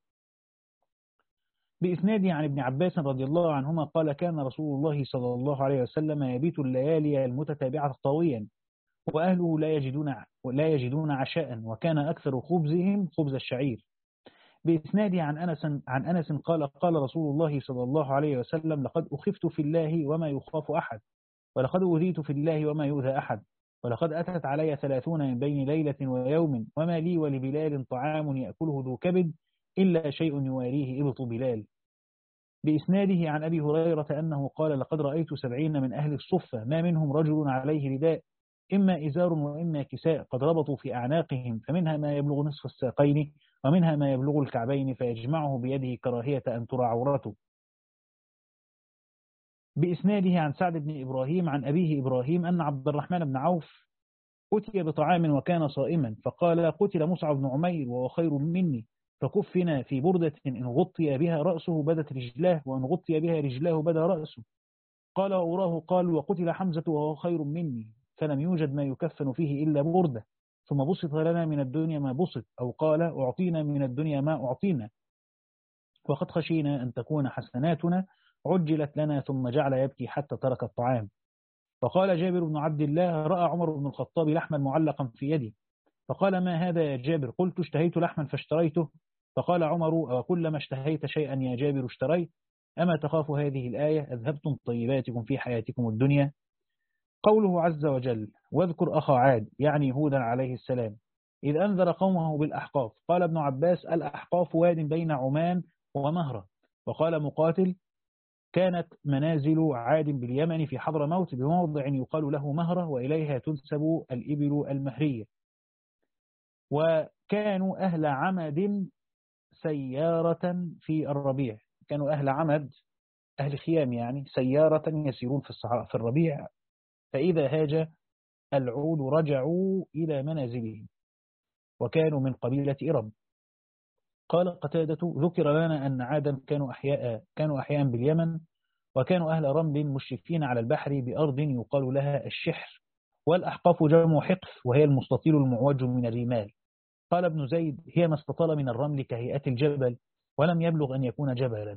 بإسناده عن ابن عباس رضي الله عنهما قال: كان رسول الله صلى الله عليه وسلم يبيت الليالي المتتابعة طاويا وأهله لا يجدون لا يجدون عشاء، وكان أكثر خبزهم خبز الشعير. بإسناده عن أنس عن أنس قال: قال رسول الله صلى الله عليه وسلم: لقد أخفت في الله وما يخاف أحد، ولقد أوذيت في الله وما يؤذى أحد، ولقد أتت علي ثلاثون من بين ليلة ويوم، وما لي ولبلال طعام يأكله ذو كبد إلا شيء يواريه إبط بلال. بإسناده عن أبي هريرة أنه قال: لقد رأيت سبعين من أهل الصفة ما منهم رجل عليه رداء إما إزار وإما كساء قد ربطوا في أعناقهم، فمنها ما يبلغ نصف الساقين ومنها ما يبلغ الكعبين فيجمعه بيده كراهية أن ترى عورته. بإسناده عن سعد بن إبراهيم عن أبيه إبراهيم أن عبد الرحمن بن عوف أتي بطعام وكان صائما، فقال: قتل مصعب بن عمير وهو خير مني، فكفنا في بردة إن غطي بها رأسه بدت رجلاه وإن غطي بها رجلاه بدا رأسه. قال: وأراه قال: وقتل حمزة وهو خير مني، فلم يوجد ما يكفن فيه إلا بردة، ثم بسط لنا من الدنيا ما بسط، أو قال: أعطينا من الدنيا ما أعطينا، وقد خشينا أن تكون حسناتنا عجلت لنا، ثم جعل يبكي حتى ترك الطعام. فقال جابر بن عبد الله: رأى عمر بن الخطاب لحما معلقا في يدي، فقال: ما هذا يا جابر؟ قلت: اشتهيت لحما فاشتريته. فقال عمر: وكلما اشتهيت شيئا يا جابر اشتريت؟ أما تخاف هذه الآية: أذهبتم طيباتكم في حياتكم الدنيا؟ قوله عز وجل: واذكر أخا عاد، يعني هودا عليه السلام، إذ أنذر قومه بالأحقاف. قال ابن عباس: الأحقاف واد بين عمان ومهرة. وقال مقاتل: كانت منازل عاد باليمن في حضر موت بموضع يقال له مهرة، وإليها تنسب الإبل المهرية. وكانوا أهل عمد سيارة في الربيع، كانوا أهل عمد أهل خيام يعني سيارة يسيرون في الصحراء في الربيع، فإذا هاج العود رجعوا إلى منازلهم، وكانوا من قبيلة إرم. قال قتادة: ذكر لنا أن عادا كانوا أحياء كانوا أحياء باليمن، وكانوا أهل رمل مشرفين على البحر بأرض يقال لها الشحر. والأحقاف جمع حقف، وهي المستطيل المعوج من الرمال. قال ابن زيد: هي ما استطال من الرمل كهيئة الجبل ولم يبلغ أن يكون جبلا.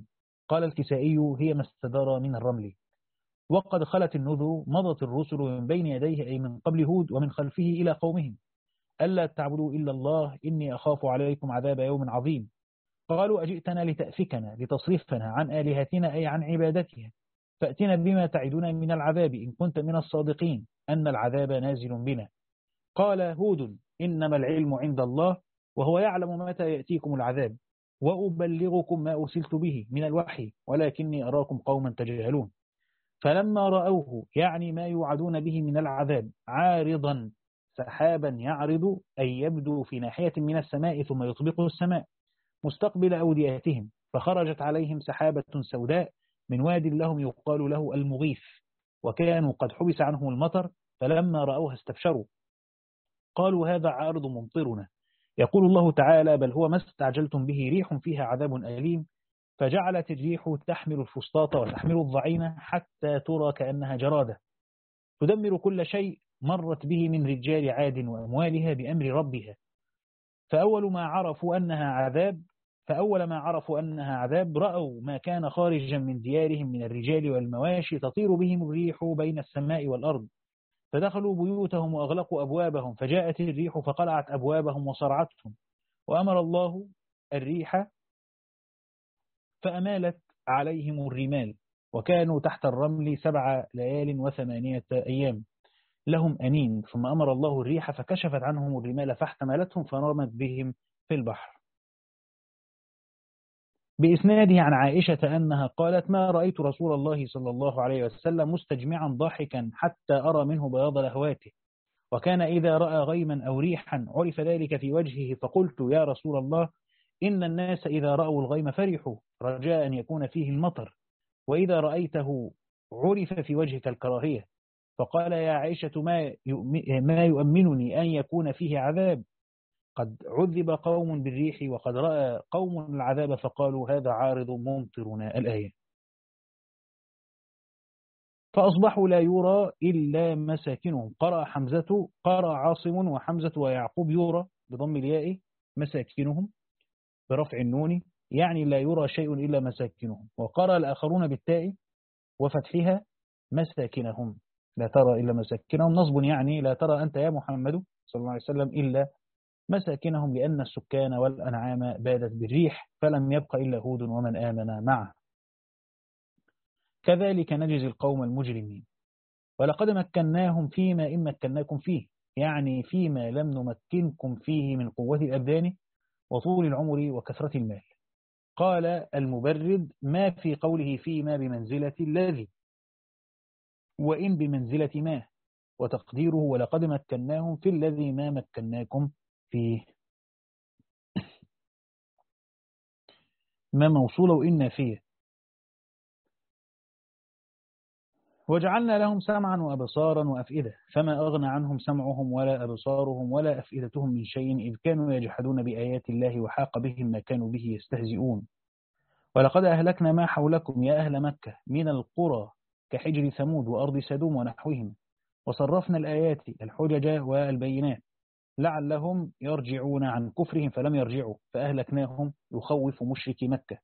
قال الكسائي هي ما استدار من الرمل. وقد خلت النذر مضت الرسل من بين يديه أي من قبل هود ومن خلفه إلى قومهم ألا تعبدوا إلا الله إني أخاف عليكم عذاب يوم عظيم. قالوا أجئتنا لتأفكنا لتصرفنا عن آلهتنا أي عن عبادتها فأتنا بما تعدنا من العذاب إن كنت من الصادقين أن العذاب نازل بنا. قال هود إنما العلم عند الله وهو يعلم متى يأتيكم العذاب وأبلغكم ما أرسلت به من الوحي ولكني أراكم قوما تجهلون. فلما رأوه يعني ما يوعدون به من العذاب عارضا سحابا يعرض أي يبدو في ناحية من السماء ثم يطبق السماء مستقبل أودياتهم فخرجت عليهم سحابة سوداء من واد لهم يقال له المغيث وكانوا قد حبس عنهم المطر فلما رأوها استبشروا قالوا هذا عارض ممطرنا. يقول الله تعالى بل هو ما استعجلتم به ريح فيها عذاب أليم فجعلت الريح تحمل الفسطاط وتحمل الضعينة حتى ترى كأنها جرادة تدمر كل شيء مرت به من رجال عاد وأموالها بأمر ربها. فأول ما عرفوا أنها عذاب فأول ما عرفوا أنها عذاب رأوا ما كان خارجا من ديارهم من الرجال والمواشي تطير بهم الريح بين السماء والأرض فدخلوا بيوتهم وأغلقوا أبوابهم فجاءت الريح فقلعت أبوابهم وصرعتهم وأمر الله الريح فأمالت عليهم الرمال وكانوا تحت الرمل سبع ليال وثمانية أيام لهم أنين ثم أمر الله الريح فكشفت عنهم الرمال فاحتملتهم فرمت بهم في البحر. بإسناده عن عائشة أنها قالت ما رأيت رسول الله صلى الله عليه وسلم مستجمعا ضاحكا حتى أرى منه بياض لهواته وكان إذا رأى غيما أو ريحا عرف ذلك في وجهه فقلت يا رسول الله إن الناس إذا رأوا الغيم فرحوا رجاء أن يكون فيه المطر وإذا رأيته عرف في وجهك الكراهية فقال يا عائشة ما ما يؤمنني أن يكون فيه عذاب قد عذب قوم بالريح وقد رأى قوم العذاب فقالوا هذا عارض ممطرنا الآية. فأصبحوا لا يرى إلا مساكنهم. قرأ حمزة قرأ عاصم وحمزة ويعقوب يرى بضم الياء مساكنهم برفع النون يعني لا يرى شيء إلا مساكنهم وقرأ الآخرون بالتاء وفتحها مساكنهم لا ترى إلا مساكنهم نصب يعني لا ترى أنت يا محمد صلى الله عليه وسلم إلا مساكنهم لأن السكان والأنعام بادت بالريح فلم يبق إلا هود ومن آمن معه. كذلك نجزي القوم المجرمين ولقد مكناهم فيما إن مكناكم فيه يعني فيما لم نمكنكم فيه من قوة الأبدان وطول العمر وكثرة المال. قال المبرد ما في قوله فيما بمنزلة الذي وإن بمنزلة ما وتقديره ولقد مكناهم في الذي ما مكناكم فيه ما موصولة وإن فيه. وجعلنا لهم سمعا وأبصارا وأفئدة فما أغنى عنهم سمعهم ولا أبصارهم ولا أفئدتهم من شيء إذ كانوا يجحدون بآيات الله وحاق بهم ما كانوا به يستهزئون. ولقد أهلكنا ما حولكم يا أهل مكة من القرى كحجر ثمود وأرض سدوم ونحوهم وصرفنا الآيات الحجج والبينات لعلهم يرجعون عن كفرهم فلم يرجعوا فأهلكناهم يخوف مشرك مكة.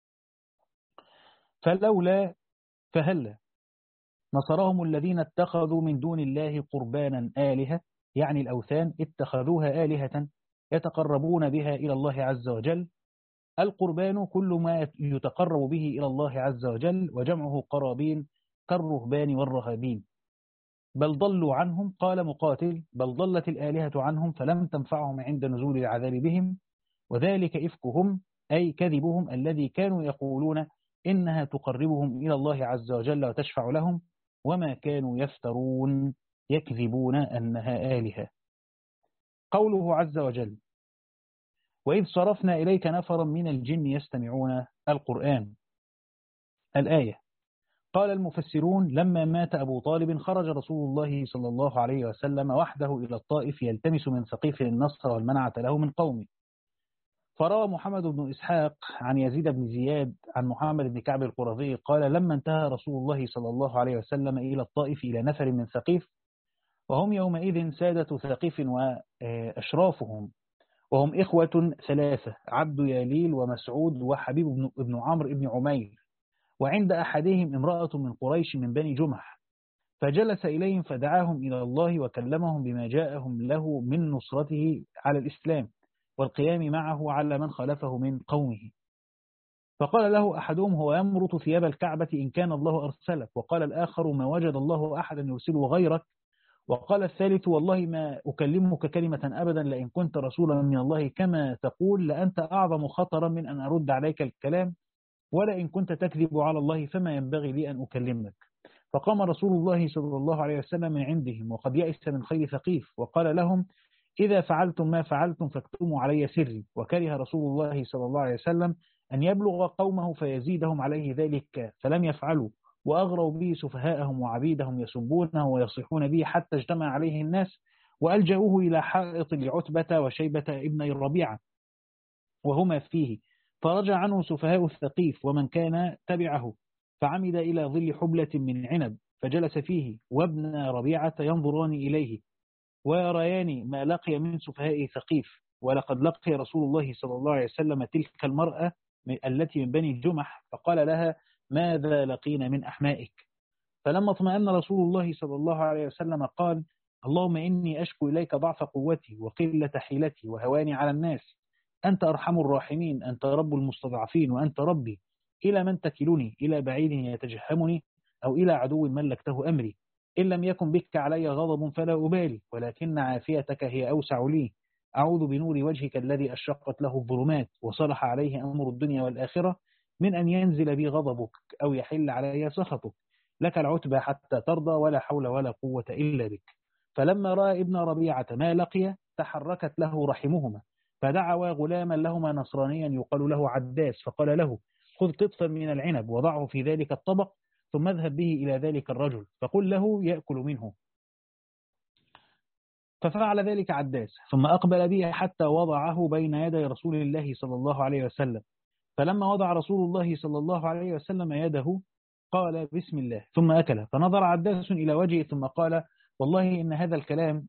فلولا فهلا نصرهم الذين اتخذوا من دون الله قربانا آلهة يعني الأوثان اتخذوها آلهة يتقربون بها إلى الله عز وجل. القربان كل ما يتقرب به إلى الله عز وجل وجمعه قرابين كالرهبان والرهابين. بل ضلوا عنهم قال مقاتل بل ضلت الآلهة عنهم فلم تنفعهم عند نزول العذاب بهم وذلك إفكهم أي كذبهم الذي كانوا يقولون إنها تقربهم إلى الله عز وجل وتشفع لهم وما كانوا يفترون يكذبون أنها آلهة. قوله عز وجل وإذ صرفنا إليك نفرا من الجن يستمعون القرآن الآية. قال المفسرون لما مات أبو طالب خرج رسول الله صلى الله عليه وسلم وحده إلى الطائف يلتمس من ثقيف النصر والمنعة له من قومه. فروى محمد بن إسحاق عن يزيد بن زياد عن محمد بن كعب القرظي قال لما انتهى رسول الله صلى الله عليه وسلم إلى الطائف إلى نفر من ثقيف وهم يومئذ سادة ثقيف وأشرافهم وهم إخوة ثلاثة عبد ياليل ومسعود وحبيب بن عمرو بن عمير وعند أحدهم امرأة من قريش من بني جمح، فجلس إليهم فدعاهم إلى الله وكلمهم بما جاءهم له من نصرته على الإسلام والقيام معه على من خالفه من قومه. فقال له أحدهم: هو يمرط ثياب الكعبة إن كان الله أرسلك. وقال الآخر: ما وجد الله أحدا يرسله غيرك. وقال الثالث: والله ما أكلمك كلمة أبدا لئن كنت رسولا من الله كما تقول لأنت أعظم خطرا من أن أرد عليك الكلام، ولئن كنت تكذب على الله فما ينبغي لي أن أكلمك. فقام رسول الله صلى الله عليه وسلم من عندهم وقد يئس من خير ثقيف، وقال لهم: إذا فعلتم ما فعلتم فاكتموا علي سري. وكره رسول الله صلى الله عليه وسلم أن يبلغ قومه فيزيدهم عليه ذلك، فلم يفعلوا، وأغروا به سفهاءهم وعبيدهم يسبونه ويصيحون به حتى اجتمع عليه الناس، وألجأوه إلى حائط لعتبة وشيبة ابني ربيعة وهما فيه، فرجع عنه سفهاء الثقيف ومن كان تبعه، فعمد إلى ظل حبلة من عنب فجلس فيه، وابن ربيعة ينظران إليه ويريان ما لقي من سفهاء ثقيف. ولقد لقي رسول الله صلى الله عليه وسلم تلك المرأة التي من بني جمح، فقال لها: ماذا لقين من أحمائك؟ فلما اطمأن رسول الله صلى الله عليه وسلم قال: اللهم إني أشكو إليك ضعف قوتي وقلة حيلتي وهواني على الناس، أنت أرحم الراحمين، أنت رب المستضعفين وأنت ربي، إلى من تكلني؟ إلى بعيد يتجهمني أو إلى عدو ملكته أمري؟ إن لم يكن بك علي غضب فلا أبالي، ولكن عافيتك هي أوسع لي. أعوذ بنور وجهك الذي أشرقت له الظلمات وصلح عليه أمر الدنيا والآخرة من أن ينزل بي غضبك أو يحل علي سخطك. لك العتبى حتى ترضى، ولا حول ولا قوة إلا بك. فلما رأى ابن ربيعة ما لقي تحركت له رحمهما، فدعوا غلاما لهما نصرانيا يقال له عداس، فقال له: خذ قطفا من العنب وضعه في ذلك الطبق، ثم اذهب به إلى ذلك الرجل فقل له يأكل منه. ففعل ذلك عداس، ثم أقبل به حتى وضعه بين يدي رسول الله صلى الله عليه وسلم. فلما وضع رسول الله صلى الله عليه وسلم يده قال: بسم الله، ثم أكل. فنظر عداس إلى وجهه ثم قال: والله إن هذا الكلام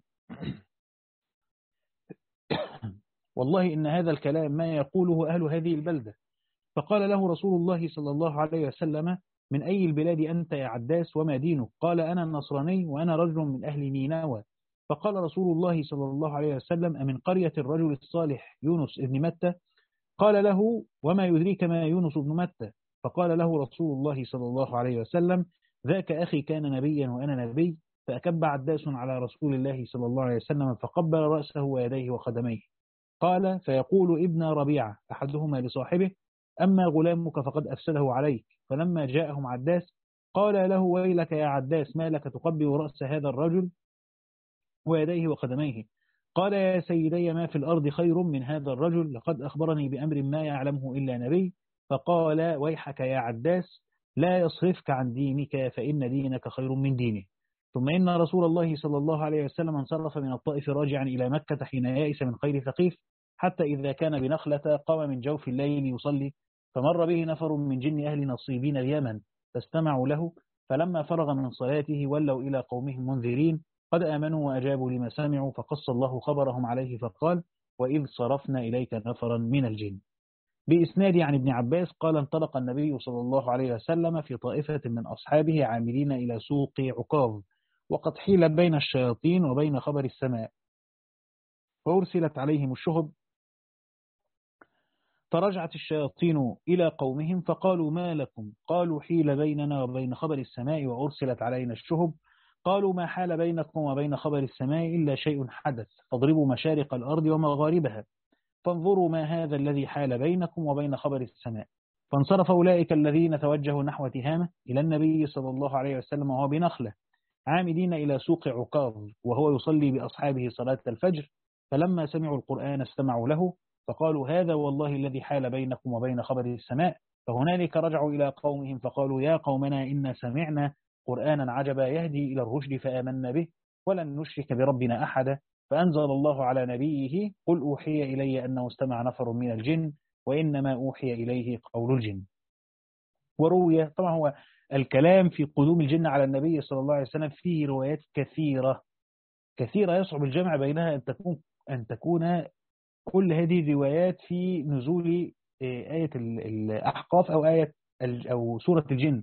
والله إن هذا الكلام ما يقوله أهل هذه البلدة. فقال له رسول الله صلى الله عليه وسلم: من أي البلاد أنت يا عداس وما دينك؟ قال: أنا النصراني وأنا رجل من أهل نينوى. فقال رسول الله صلى الله عليه وسلم: أمن قرية الرجل الصالح يونس ابن متى؟ قال له: وما يدريك ما يونس ابن متى؟ فقال له رسول الله صلى الله عليه وسلم: ذاك أخي كان نبيا وأنا نبي. فأكب عداس على رسول الله صلى الله عليه وسلم فقبل رأسه ويديه وقدميه. قال: فيقول ابن ربيعة أحدهما لصاحبه: أما غلامك فقد أفسده عليك. فلما جاءهم عداس قال له: ويلك يا عداس، ما لك تقبل رأس هذا الرجل ويديه وقدميه؟ قال: يا سيدي، ما في الأرض خير من هذا الرجل، لقد أخبرني بأمر ما يعلمه إلا نبي. فقال: ويحك يا عداس، لا يصرفك عن دينك فإن دينك خير من دينه. ثم إن رسول الله صلى الله عليه وسلم انصرف من الطائف راجعا إلى مكة حين يائس من خير ثقيف، حتى إذا كان بنخلة قام من جوف الليل يصلي، فمر به نفر من جن أهل نصيبين اليمن فاستمعوا له، فلما فرغ من صلاته ولوا إلى قومهم منذرين قد آمنوا وأجابوا لما سمعوا، فقص الله خبرهم عليه فقال: وإذ صرفنا إليك نفرا من الجن. بإسناد عن ابن عباس قال: انطلق النبي صلى الله عليه وسلم في طائفة من أصحابه عاملين إلى سوق عكاظ، وقد حيل بين الشياطين وبين خبر السماء، فأرسلت عليهم الشهب، فرجعت الشياطين إلى قومهم فقالوا: ما لكم؟ قالوا: حيل بيننا وبين خبر السماء وأرسلت علينا الشهب. قالوا: ما حال بينكم وبين خبر السماء إلا شيء حدث، فاضربوا مشارق الأرض ومغاربها فانظروا ما هذا الذي حال بينكم وبين خبر السماء. فانصرف أولئك الذين توجهوا نحو تهامة إلى النبي صلى الله عليه وسلم وهو بنخلة عامدين إلى سوق عكاظ وهو يصلي بأصحابه صلاة الفجر، فلما سمعوا القرآن استمعوا له فقالوا: هذا والله الذي حال بينكم وبين خبر السماء. فهنالك رجعوا إلى قومهم فقالوا: يا قومنا إنا سمعنا قرآنا عجبا يهدي إلى الرشد فآمنا به ولن نشرك بربنا أحدا. فأنزل الله على نبيه: قل أوحي إلي أنه استمع نفر من الجن وإنما أوحي إليه قول الجن. وروي، طبعا هو الكلام في قدوم الجن على النبي صلى الله عليه وسلم فيه روايات كثيرة كثيرة يصعب الجمع بينها أن تكون أن تكون كل هذه الروايات في نزول آية الأحقاف أو آية أو سورة الجن.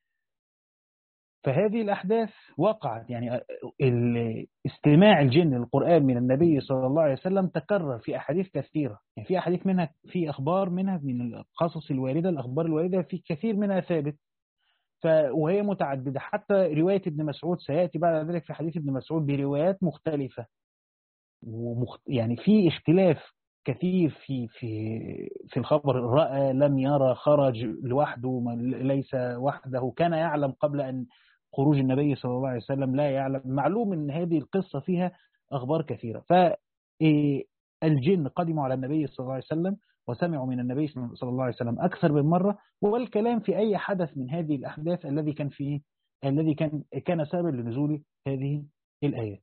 فهذه الأحداث وقعت، يعني استماع الجن للقرآن من النبي صلى الله عليه وسلم تكرر في أحاديث كثيرة، يعني في أحاديث منها، في أخبار منها من القصص الواردة، الأخبار الواردة في كثير منها ثابت، ف وهي متعددة. حتى رواية ابن مسعود سيأتي بعد ذلك في حديث ابن مسعود بروايات مختلفة، ومخت... يعني في اختلاف كثير في في في الخبر. رأى، لم يرى، خرج لوحده، ليس وحده، كان يعلم قبل أن خروج النبي صلى الله عليه وسلم، لا يعلم. معلوم أن هذه القصة فيها أخبار كثيرة. فالجن قدموا على النبي صلى الله عليه وسلم وسمعوا من النبي صلى الله عليه وسلم أكثر من مرة، والكلام في أي حدث من هذه الأحداث الذي كان فيه الذي كان كان سببا لنزول هذه الآيات.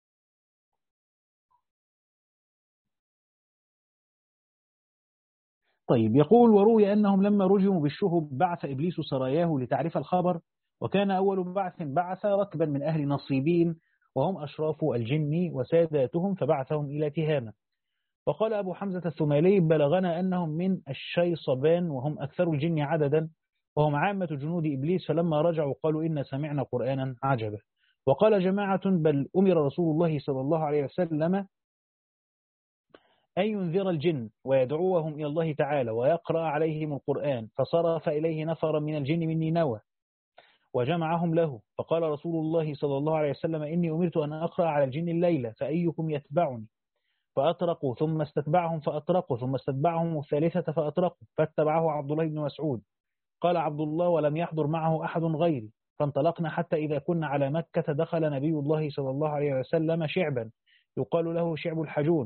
طيب، يقول: وروي أنهم لما رجموا بالشهب بعث إبليس سراياه لتعرف الخبر، وكان أول بعث بعث ركبا من أهل نصيبين وهم أشراف الجن وساداتهم، فبعثهم إلى تهامة. وقال أبو حمزة الثمالي: بلغنا أنهم من الشيصبان وهم أكثر الجن عددا، وهم عامة جنود إبليس، فلما رجعوا قالوا: إن سمعنا قرآنا عجبا. وقال جماعة: بل أمر رسول الله صلى الله عليه وسلم أن ينذر الجن ويدعوهم إلى الله تعالى ويقرأ عليهم القرآن، فصرف إليه نفرا من الجن من نينوى وجمعهم له، فقال رسول الله صلى الله عليه وسلم: إني أمرت أن أقرأ على الجن الليلة، فأيكم يتبعني؟ فأطرقوا، ثم استتبعهم فأطرقوا، ثم استتبعهم الثالثة فأطرقوا، فاتبعه عبد الله بن مسعود. قال عبد الله: ولم يحضر معه أحد غيري. فانطلقنا حتى إذا كنا على مكة دخل نبي الله صلى الله عليه وسلم شعبا يقال له شعب الحجون،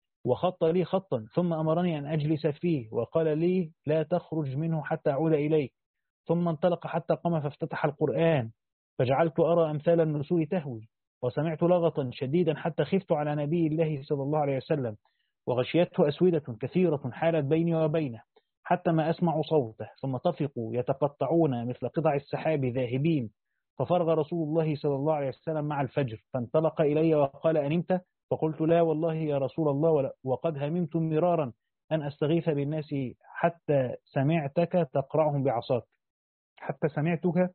وخط لي خطا، ثم أمرني أن أجلس فيه، وقال لي: لا تخرج منه حتى أعود إليك. ثم انطلق حتى قام فافتتح القرآن، فجعلت أرى أمثال النسور تهوي، وسمعت لغطا شديدا حتى خفت على نبي الله صلى الله عليه وسلم، وغشيته أسودة كثيرة حالت بيني وبينه حتى ما أسمع صوته، ثم طفقوا يتقطعون مثل قطع السحاب ذاهبين. ففرغ رسول الله صلى الله عليه وسلم مع الفجر، فانطلق إلي وقال: أنمت؟ فقلت: لا والله يا رسول الله، وقد هممت مرارا أن أستغيث بالناس حتى سمعتك تقرعهم بعصاك حتى سمعتك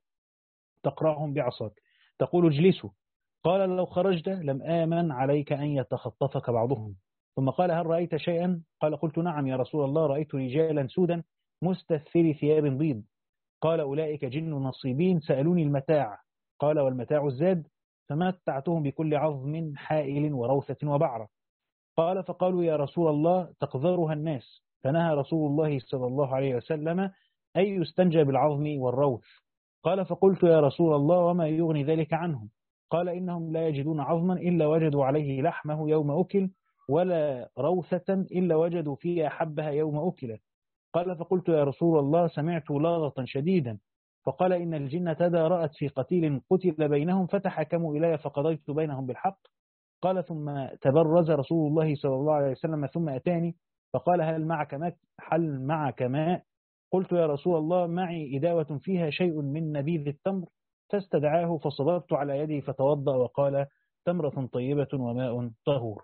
تقرعهم بعصاك تقول: اجلسوا. قال: لو خرجت لم آمن عليك أن يتخطفك بعضهم. ثم قال: هل رأيت شيئا؟ قال: قلت: نعم يا رسول الله، رأيت رجالا سودا مستثري ثياب بيض. قال: أولئك جن نصيبين سألوني المتاع. قال: والمتاع الزاد؟ فمتعتهم بكل عظم حائل وروثة وبعرة. قال: فقالوا: يا رسول الله تقذرها الناس. فنهى رسول الله صلى الله عليه وسلم أن يستنجى بالعظم والروث. قال: فقلت: يا رسول الله وما يغني ذلك عنهم؟ قال: إنهم لا يجدون عظما إلا وجدوا عليه لحمه يوم أكل، ولا روثة إلا وجدوا فيها حبها يوم أكل. قال: فقلت: يا رسول الله سمعت لغطا شديدا. فقال: إن الجنة تدارأت في قتيل قتل بينهم، فتحكموا إلي فقضيت بينهم بالحق. قال: ثم تبرز رسول الله صلى الله عليه وسلم ثم أتاني فقال: هل معك ماء؟ هل معك ماء؟ قلت: يا رسول الله معي إداوة فيها شيء من نبيذ التمر. فاستدعاه فصببت على يدي فتوضأ وقال: تمرة طيبة وماء طهور.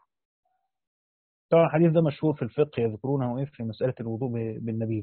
طبعا الحديث ده مشهور في الفقه، يذكرونه في مسألة الوضوء بالنبيذ.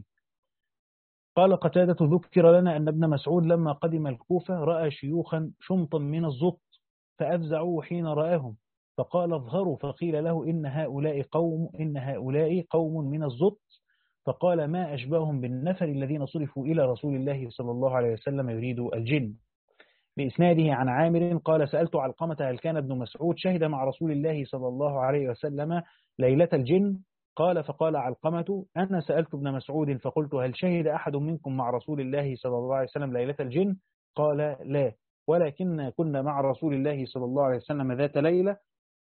قال قتادة: ذكر لنا أن ابن مسعود لما قدم الكوفة رأى شيوخا شمطا من الزط فأفزعوه حين رآهم، فقال: اظهروا. فقيل له: إن هؤلاء قوم إن هؤلاء قوم من الزط. فقال: ما أشبههم بالنفر الذين صرفوا إلى رسول الله صلى الله عليه وسلم يريد الجن. بإسناده عن عامر قال: سألت علقمة: هل كان ابن مسعود شهد مع رسول الله صلى الله عليه وسلم ليلة الجن؟ قال: فقال علقمة: أنا سألت ابن مسعود فقلت: هل شهد أحد منكم مع رسول الله صلى الله عليه وسلم ليلة الجن؟ قال: لا، ولكن كنا مع رسول الله صلى الله عليه وسلم ذات ليلة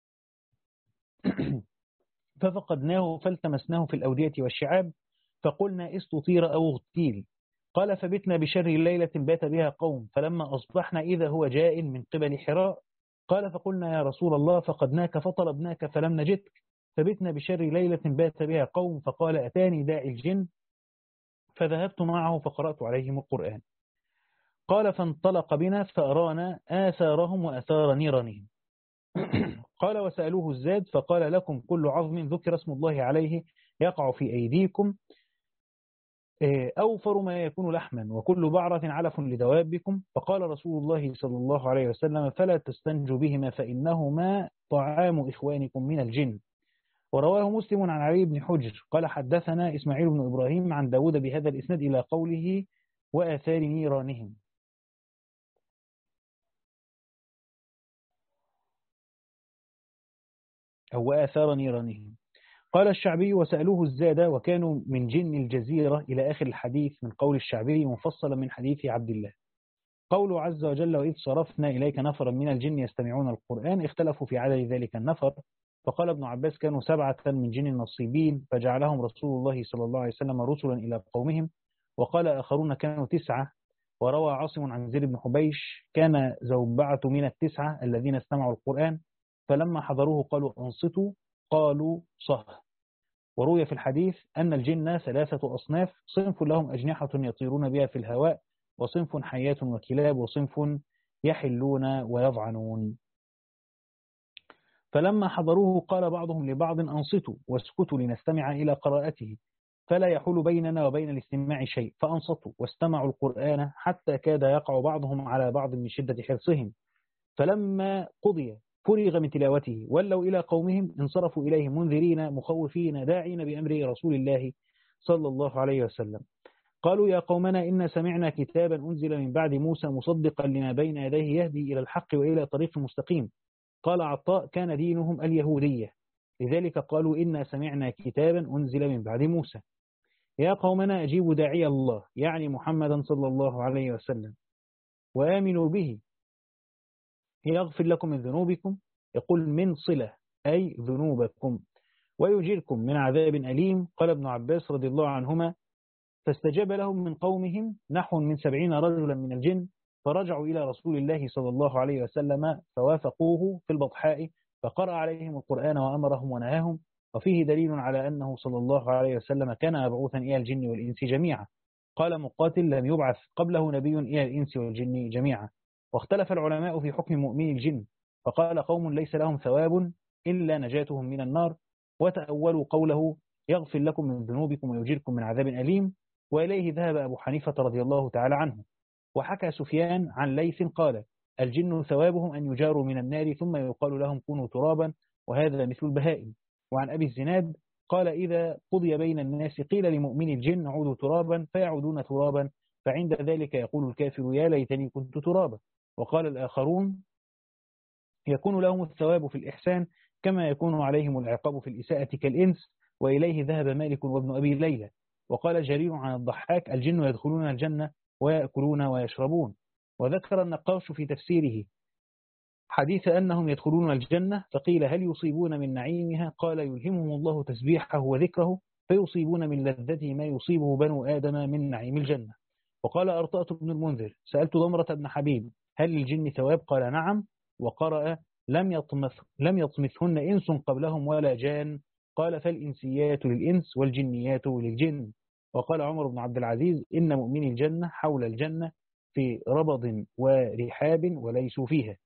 ففقدناه فالتمسناه في الأودية والشعاب، فقلنا: استطير أو اغتيل. قال: فبتنا بشر الليلة بات بها قوم، فلما أصبحنا إذا هو جاء من قبل حراء. قال: فقلنا: يا رسول الله فقدناك فطلبناك فلم نجدك. فبتنا بشر ليلة بات بها قوم، فقال: أتاني داعي الجن، فذهبت معه فقرأت عليهم القرآن. قال: فانطلق بنا فأرانا آثارهم وأثار نيرانهم. قال: وسألوه الزاد، فقال: لكم كل عظم ذكر اسم الله عليه يقع في أيديكم أوفر ما يكون لحما وكل بعرة علف لدوابكم. فقال رسول الله صلى الله عليه وسلم فلا تستنجوا بهما فإنهما طعام إخوانكم من الجن. ورواه مسلم عن علي بن حجر قال حدثنا إسماعيل بن إبراهيم عن داود بهذا الإسناد إلى قوله وآثار نيرانهم. أو وآثار نيرانهم. قال الشعبي وسألوه الزاد وكانوا من جن الجزيرة إلى آخر الحديث من قول الشعبي مفصلا من حديث عبد الله. قوله عز وجل وإذ صرفنا إليك نفرا من الجن يستمعون القرآن اختلفوا في عدد ذلك النفر. فقال ابن عباس كانوا سبعة من جن النصيبين فجعلهم رسول الله صلى الله عليه وسلم رسلا إلى قومهم. وقال آخرون كانوا تسعة. وروى عاصم عن زيد بن حبيش كان زوبعة من التسعة الذين استمعوا القرآن فلما حضروه قالوا أنصتوا قالوا صه. وروي في الحديث أن الجن ثلاثة أصناف صنف لهم أجنحة يطيرون بها في الهواء وصنف حيات وكلاب وصنف يحلون ويضعنون. فلما حضروه قال بعضهم لبعض أنصتوا واسكتوا لنستمع إلى قراءته فلا يحول بيننا وبين الاستماع شيء فأنصتوا واستمعوا القرآن حتى كاد يقع بعضهم على بعض من شدة حرصهم. فلما قضي فرغ من تلاوته ولوا إلى قومهم انصرفوا إليه منذرين مخوفين داعين بأمر رسول الله صلى الله عليه وسلم. قالوا يا قومنا إن سمعنا كتابا أنزل من بعد موسى مصدقا لما بين يديه يهدي إلى الحق وإلى طريق مستقيم. قال عطاء كان دينهم اليهودية لذلك قالوا إنا سمعنا كتابا أنزل من بعد موسى. يا قومنا أجيبوا داعي الله يعني محمدا صلى الله عليه وسلم وآمنوا به يغفر لكم من ذنوبكم يقول من صلة أي ذنوبكم ويجيركم من عذاب أليم. قال ابن عباس رضي الله عنهما فاستجاب لهم من قومهم نحو من سبعين رجلا من الجن فرجعوا إلى رسول الله صلى الله عليه وسلم فوافقوه في البطحاء فقرأ عليهم القرآن وأمرهم ونهاهم. وفيه دليل على أنه صلى الله عليه وسلم كان مبعوثا إلى الجن والإنس جميعا. قال مقاتل لم يبعث قبله نبي إلى الإنس والجن جميعا. واختلف العلماء في حكم مؤمن الجن فقال قوم ليس لهم ثواب إلا نجاتهم من النار وتأولوا قوله يغفر لكم من ذنوبكم ويجيركم من عذاب أليم. وإليه ذهب أبو حنيفة رضي الله تعالى عنه. وحكى سفيان عن ليث قال الجن ثوابهم أن يجاروا من النار ثم يقال لهم كونوا ترابا وهذا مثل البهائم. وعن أبي الزناد قال إذا قضي بين الناس قيل لمؤمن الجن عودوا ترابا فيعودون ترابا فعند ذلك يقول الكافر يا ليتني كنت ترابا. وقال الآخرون يكون لهم الثواب في الإحسان كما يكون عليهم العقاب في الإساءة كالإنس. وإليه ذهب مالك وابن أبي ليلى. وقال جرير عن الضحاك الجن يدخلون الجنة ويأكلون ويشربون. وذكر النقاش في تفسيره حديث أنهم يدخلون الجنة فقيل هل يصيبون من نعيمها قال يلهمهم الله تسبيحه وذكره فيصيبون من لذته ما يصيبه بنو آدم من نعيم الجنة. وقال أرطاة بن المنذر سألت ضمرة بن حبيب هل للجن ثواب قال نعم. وقرأ لم يطمث لم يطمثهن إنس قبلهم ولا جان قال فالإنسيات للإنس والجنيات للجن. وقال عمر بن عبد العزيز إن مؤمن الجنة حول الجنة في ربض ورحاب وليسوا فيها.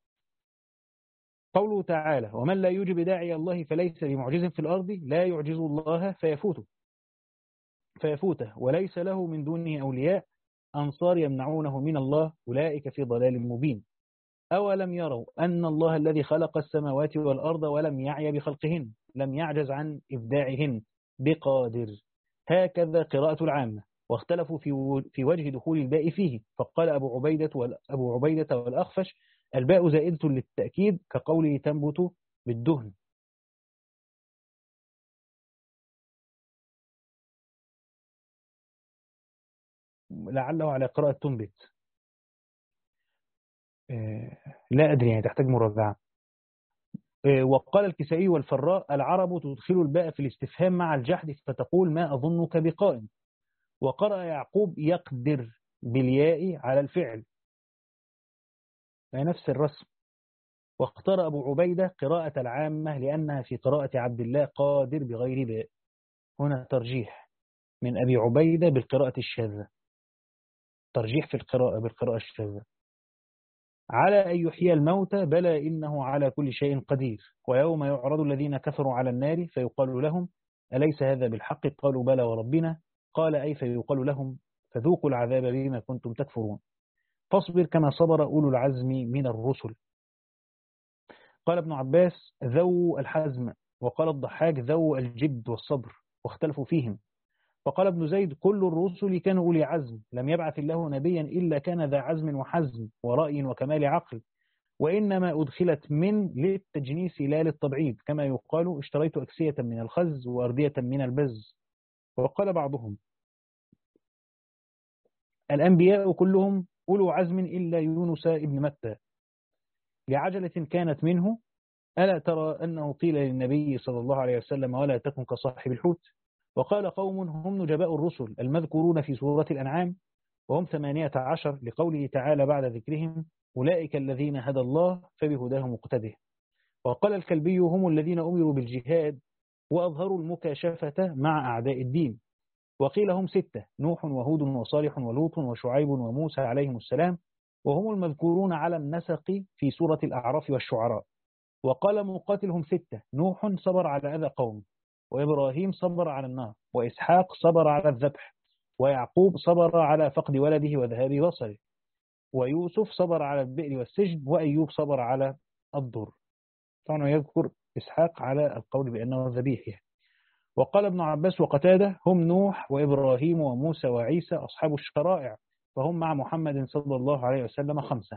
قوله تعالى ومن لا يجب داعي الله فليس بمعجز في الأرض لا يعجز الله فيفوته فيفوته وليس له من دونه أولياء أنصار يمنعونه من الله أولئك في ضلال مبين. أولم يروا أن الله الذي خلق السماوات والأرض ولم يعي بخلقهن لم يعجز عن إبداعهن بقادر. هكذا قراءة العامة. واختلفوا في في وجه دخول الباء فيه فقال أبو عبيدة أبو عبيدة والأخفش الباء زائدة للتأكيد كقوله تنبت بالدهن. لعله على قراءة تنبت لا أدري يعني تحتاج مراجعة. وقال الكسائي والفراء العرب تدخل الباء في الاستفهام مع الجحد فتقول ما أظنك بقائم. وقرأ يعقوب يقدر بالياء على الفعل نفس الرسم. واختار أبو عبيدة قراءة العامة لأنها في قراءة عبد الله قادر بغير باء. هنا ترجيح من أبي عبيدة بالقراءة الشاذة ترجيح في القراءة بالقراءة الشاذة. على أن يحيي الموتى بلى إنه على كل شيء قدير. ويوم يعرض الذين كفروا على النار فيقال لهم أليس هذا بالحق قالوا بلى وربنا قال أي فيقال لهم فذوقوا العذاب بما كنتم تكفرون فاصبر كما صبر أولو العزم من الرسل. قال ابن عباس ذو الحزم، وقال الضحاك ذو الجد والصبر، واختلفوا فيهم. فقال ابن زيد كل الرسل كانوا أولي عزم، لم يبعث الله نبيا إلا كان ذا عزم وحزم ورأي وكمال عقل، وإنما أدخلت من للتجنيس لا للتبعيد، كما يقال اشتريت أكسية من الخز وأردية من البز. وقال بعضهم الأنبياء كلهم أولو عزم إلا يونس ابن متى لعجلة كانت منه، ألا ترى أنه قيل للنبي صلى الله عليه وسلم ولا تكن كصاحب الحوت. وقال قوم هم نجباء الرسل المذكورون في سورة الأنعام وهم ثمانية عشر لقوله تعالى بعد ذكرهم أولئك الذين هدى الله فبهداه مقتده. وقال الكلبي هم الذين أمروا بالجهاد وأظهروا المكاشفة مع أعداء الدين. وقيل هم ستة نوح وهود وصالح ولوط وشعيب وموسى عليهم السلام، وهم المذكورون على النسق في سورة الأعراف والشعراء. وقال مقاتلهم ستة نوح صبر على أذى قوم، وإبراهيم صبر على النار، وإسحاق صبر على الذبح، ويعقوب صبر على فقد ولده وذهاب بصره، ويوسف صبر على البئر والسجن، وأيوب صبر على الضر. طبعا يذكر إسحاق على القول بأنه ذبيح يعني. وقال ابن عباس وقتاده هم نوح وإبراهيم وموسى وعيسى أصحاب الشرائع، فهم مع محمد صلى الله عليه وسلم خمسة.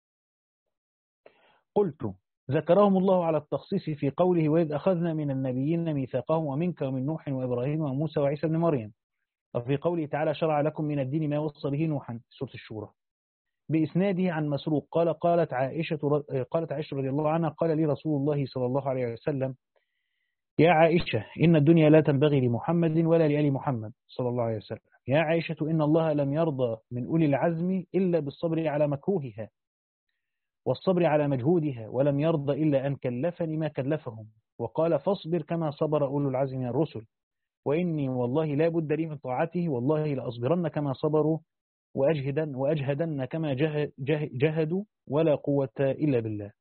قلت ذكرهم الله على التخصيص في قوله وإذ أخذنا من النبيين ميثاقهم ومنك ومن نوح وإبراهيم وموسى وعيسى بن مريم، وفي قوله تعالى شرع لكم من الدين ما وصى به نوحا سورة الشورى، بإسناده عن مسروق قال قالت عائشة قالت عائشة رضي الله عنها قال لي رسول الله صلى الله عليه وسلم يا عائشة إن الدنيا لا تنبغي لمحمد ولا لآل محمد صلى الله عليه وسلم. يا عائشة إن الله لم يرضى من أولي العزم إلا بالصبر على مكروهها والصبر على مجهودها، ولم يرضى إلا أن كلفني ما كلفهم. وقال فاصبر كما صبر أولو العزم من الرسل، وإني والله لا بد لي من طاعته، والله لأصبرن كما صبروا وأجهدن, وأجهدن كما جه جه جهدوا، ولا قوة إلا بالله.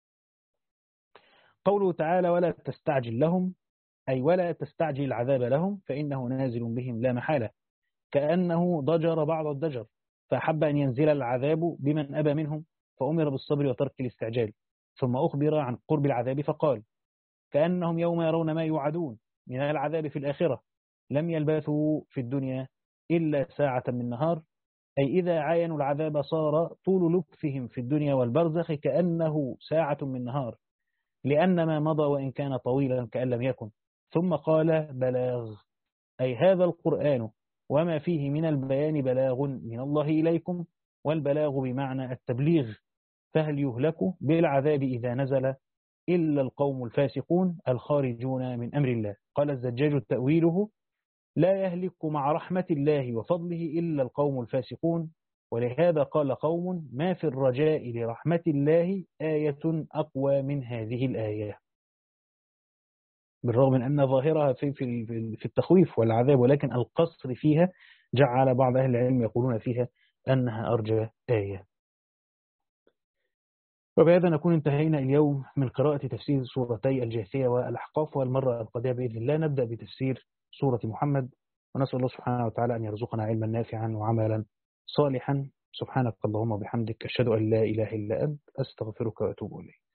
قوله تعالى ولا تستعجل لهم، أي ولا تستعجل العذاب لهم فإنه نازل بهم لا محالة، كأنه ضجر بعض الضجر فأحب أن ينزل العذاب بمن أبى منهم فأمر بالصبر وترك الاستعجال، ثم أخبر عن قرب العذاب فقال كأنهم يوم يرون ما يوعدون من العذاب في الآخرة لم يلبثوا في الدنيا إلا ساعة من نهار، أي إذا عاينوا العذاب صار طول لبثهم في الدنيا والبرزخ كأنه ساعة من نهار، لأن ما مضى وإن كان طويلا كأن لم يكن. ثم قال بلاغ، أي هذا القرآن وما فيه من البيان بلاغ من الله إليكم، والبلاغ بمعنى التبليغ، فهل يهلك بالعذاب إذا نزل إلا القوم الفاسقون الخارجون من أمر الله. قال الزجاج تأويله لا يهلك مع رحمة الله وفضله إلا القوم الفاسقون، ولهذا قال قوم ما في الرجاء لرحمة الله آية أقوى من هذه الآية، بالرغم من أن ظاهرها في في في التخويف والعذاب، ولكن القصر فيها جعل بعض أهل العلم يقولون فيها أنها أرجى آية. وبهذا نكون انتهينا اليوم من قراءة تفسير سورتي الجاثية والأحقاف، والمرة القادمة بإذن الله نبدأ بتفسير سورة محمد، ونسأل الله سبحانه وتعالى أن يرزقنا علما نافعا وعملا صالحا. سبحانك اللهم وبحمدك أشهد أن لا إله إلا أنت أستغفرك وأتوب إليك.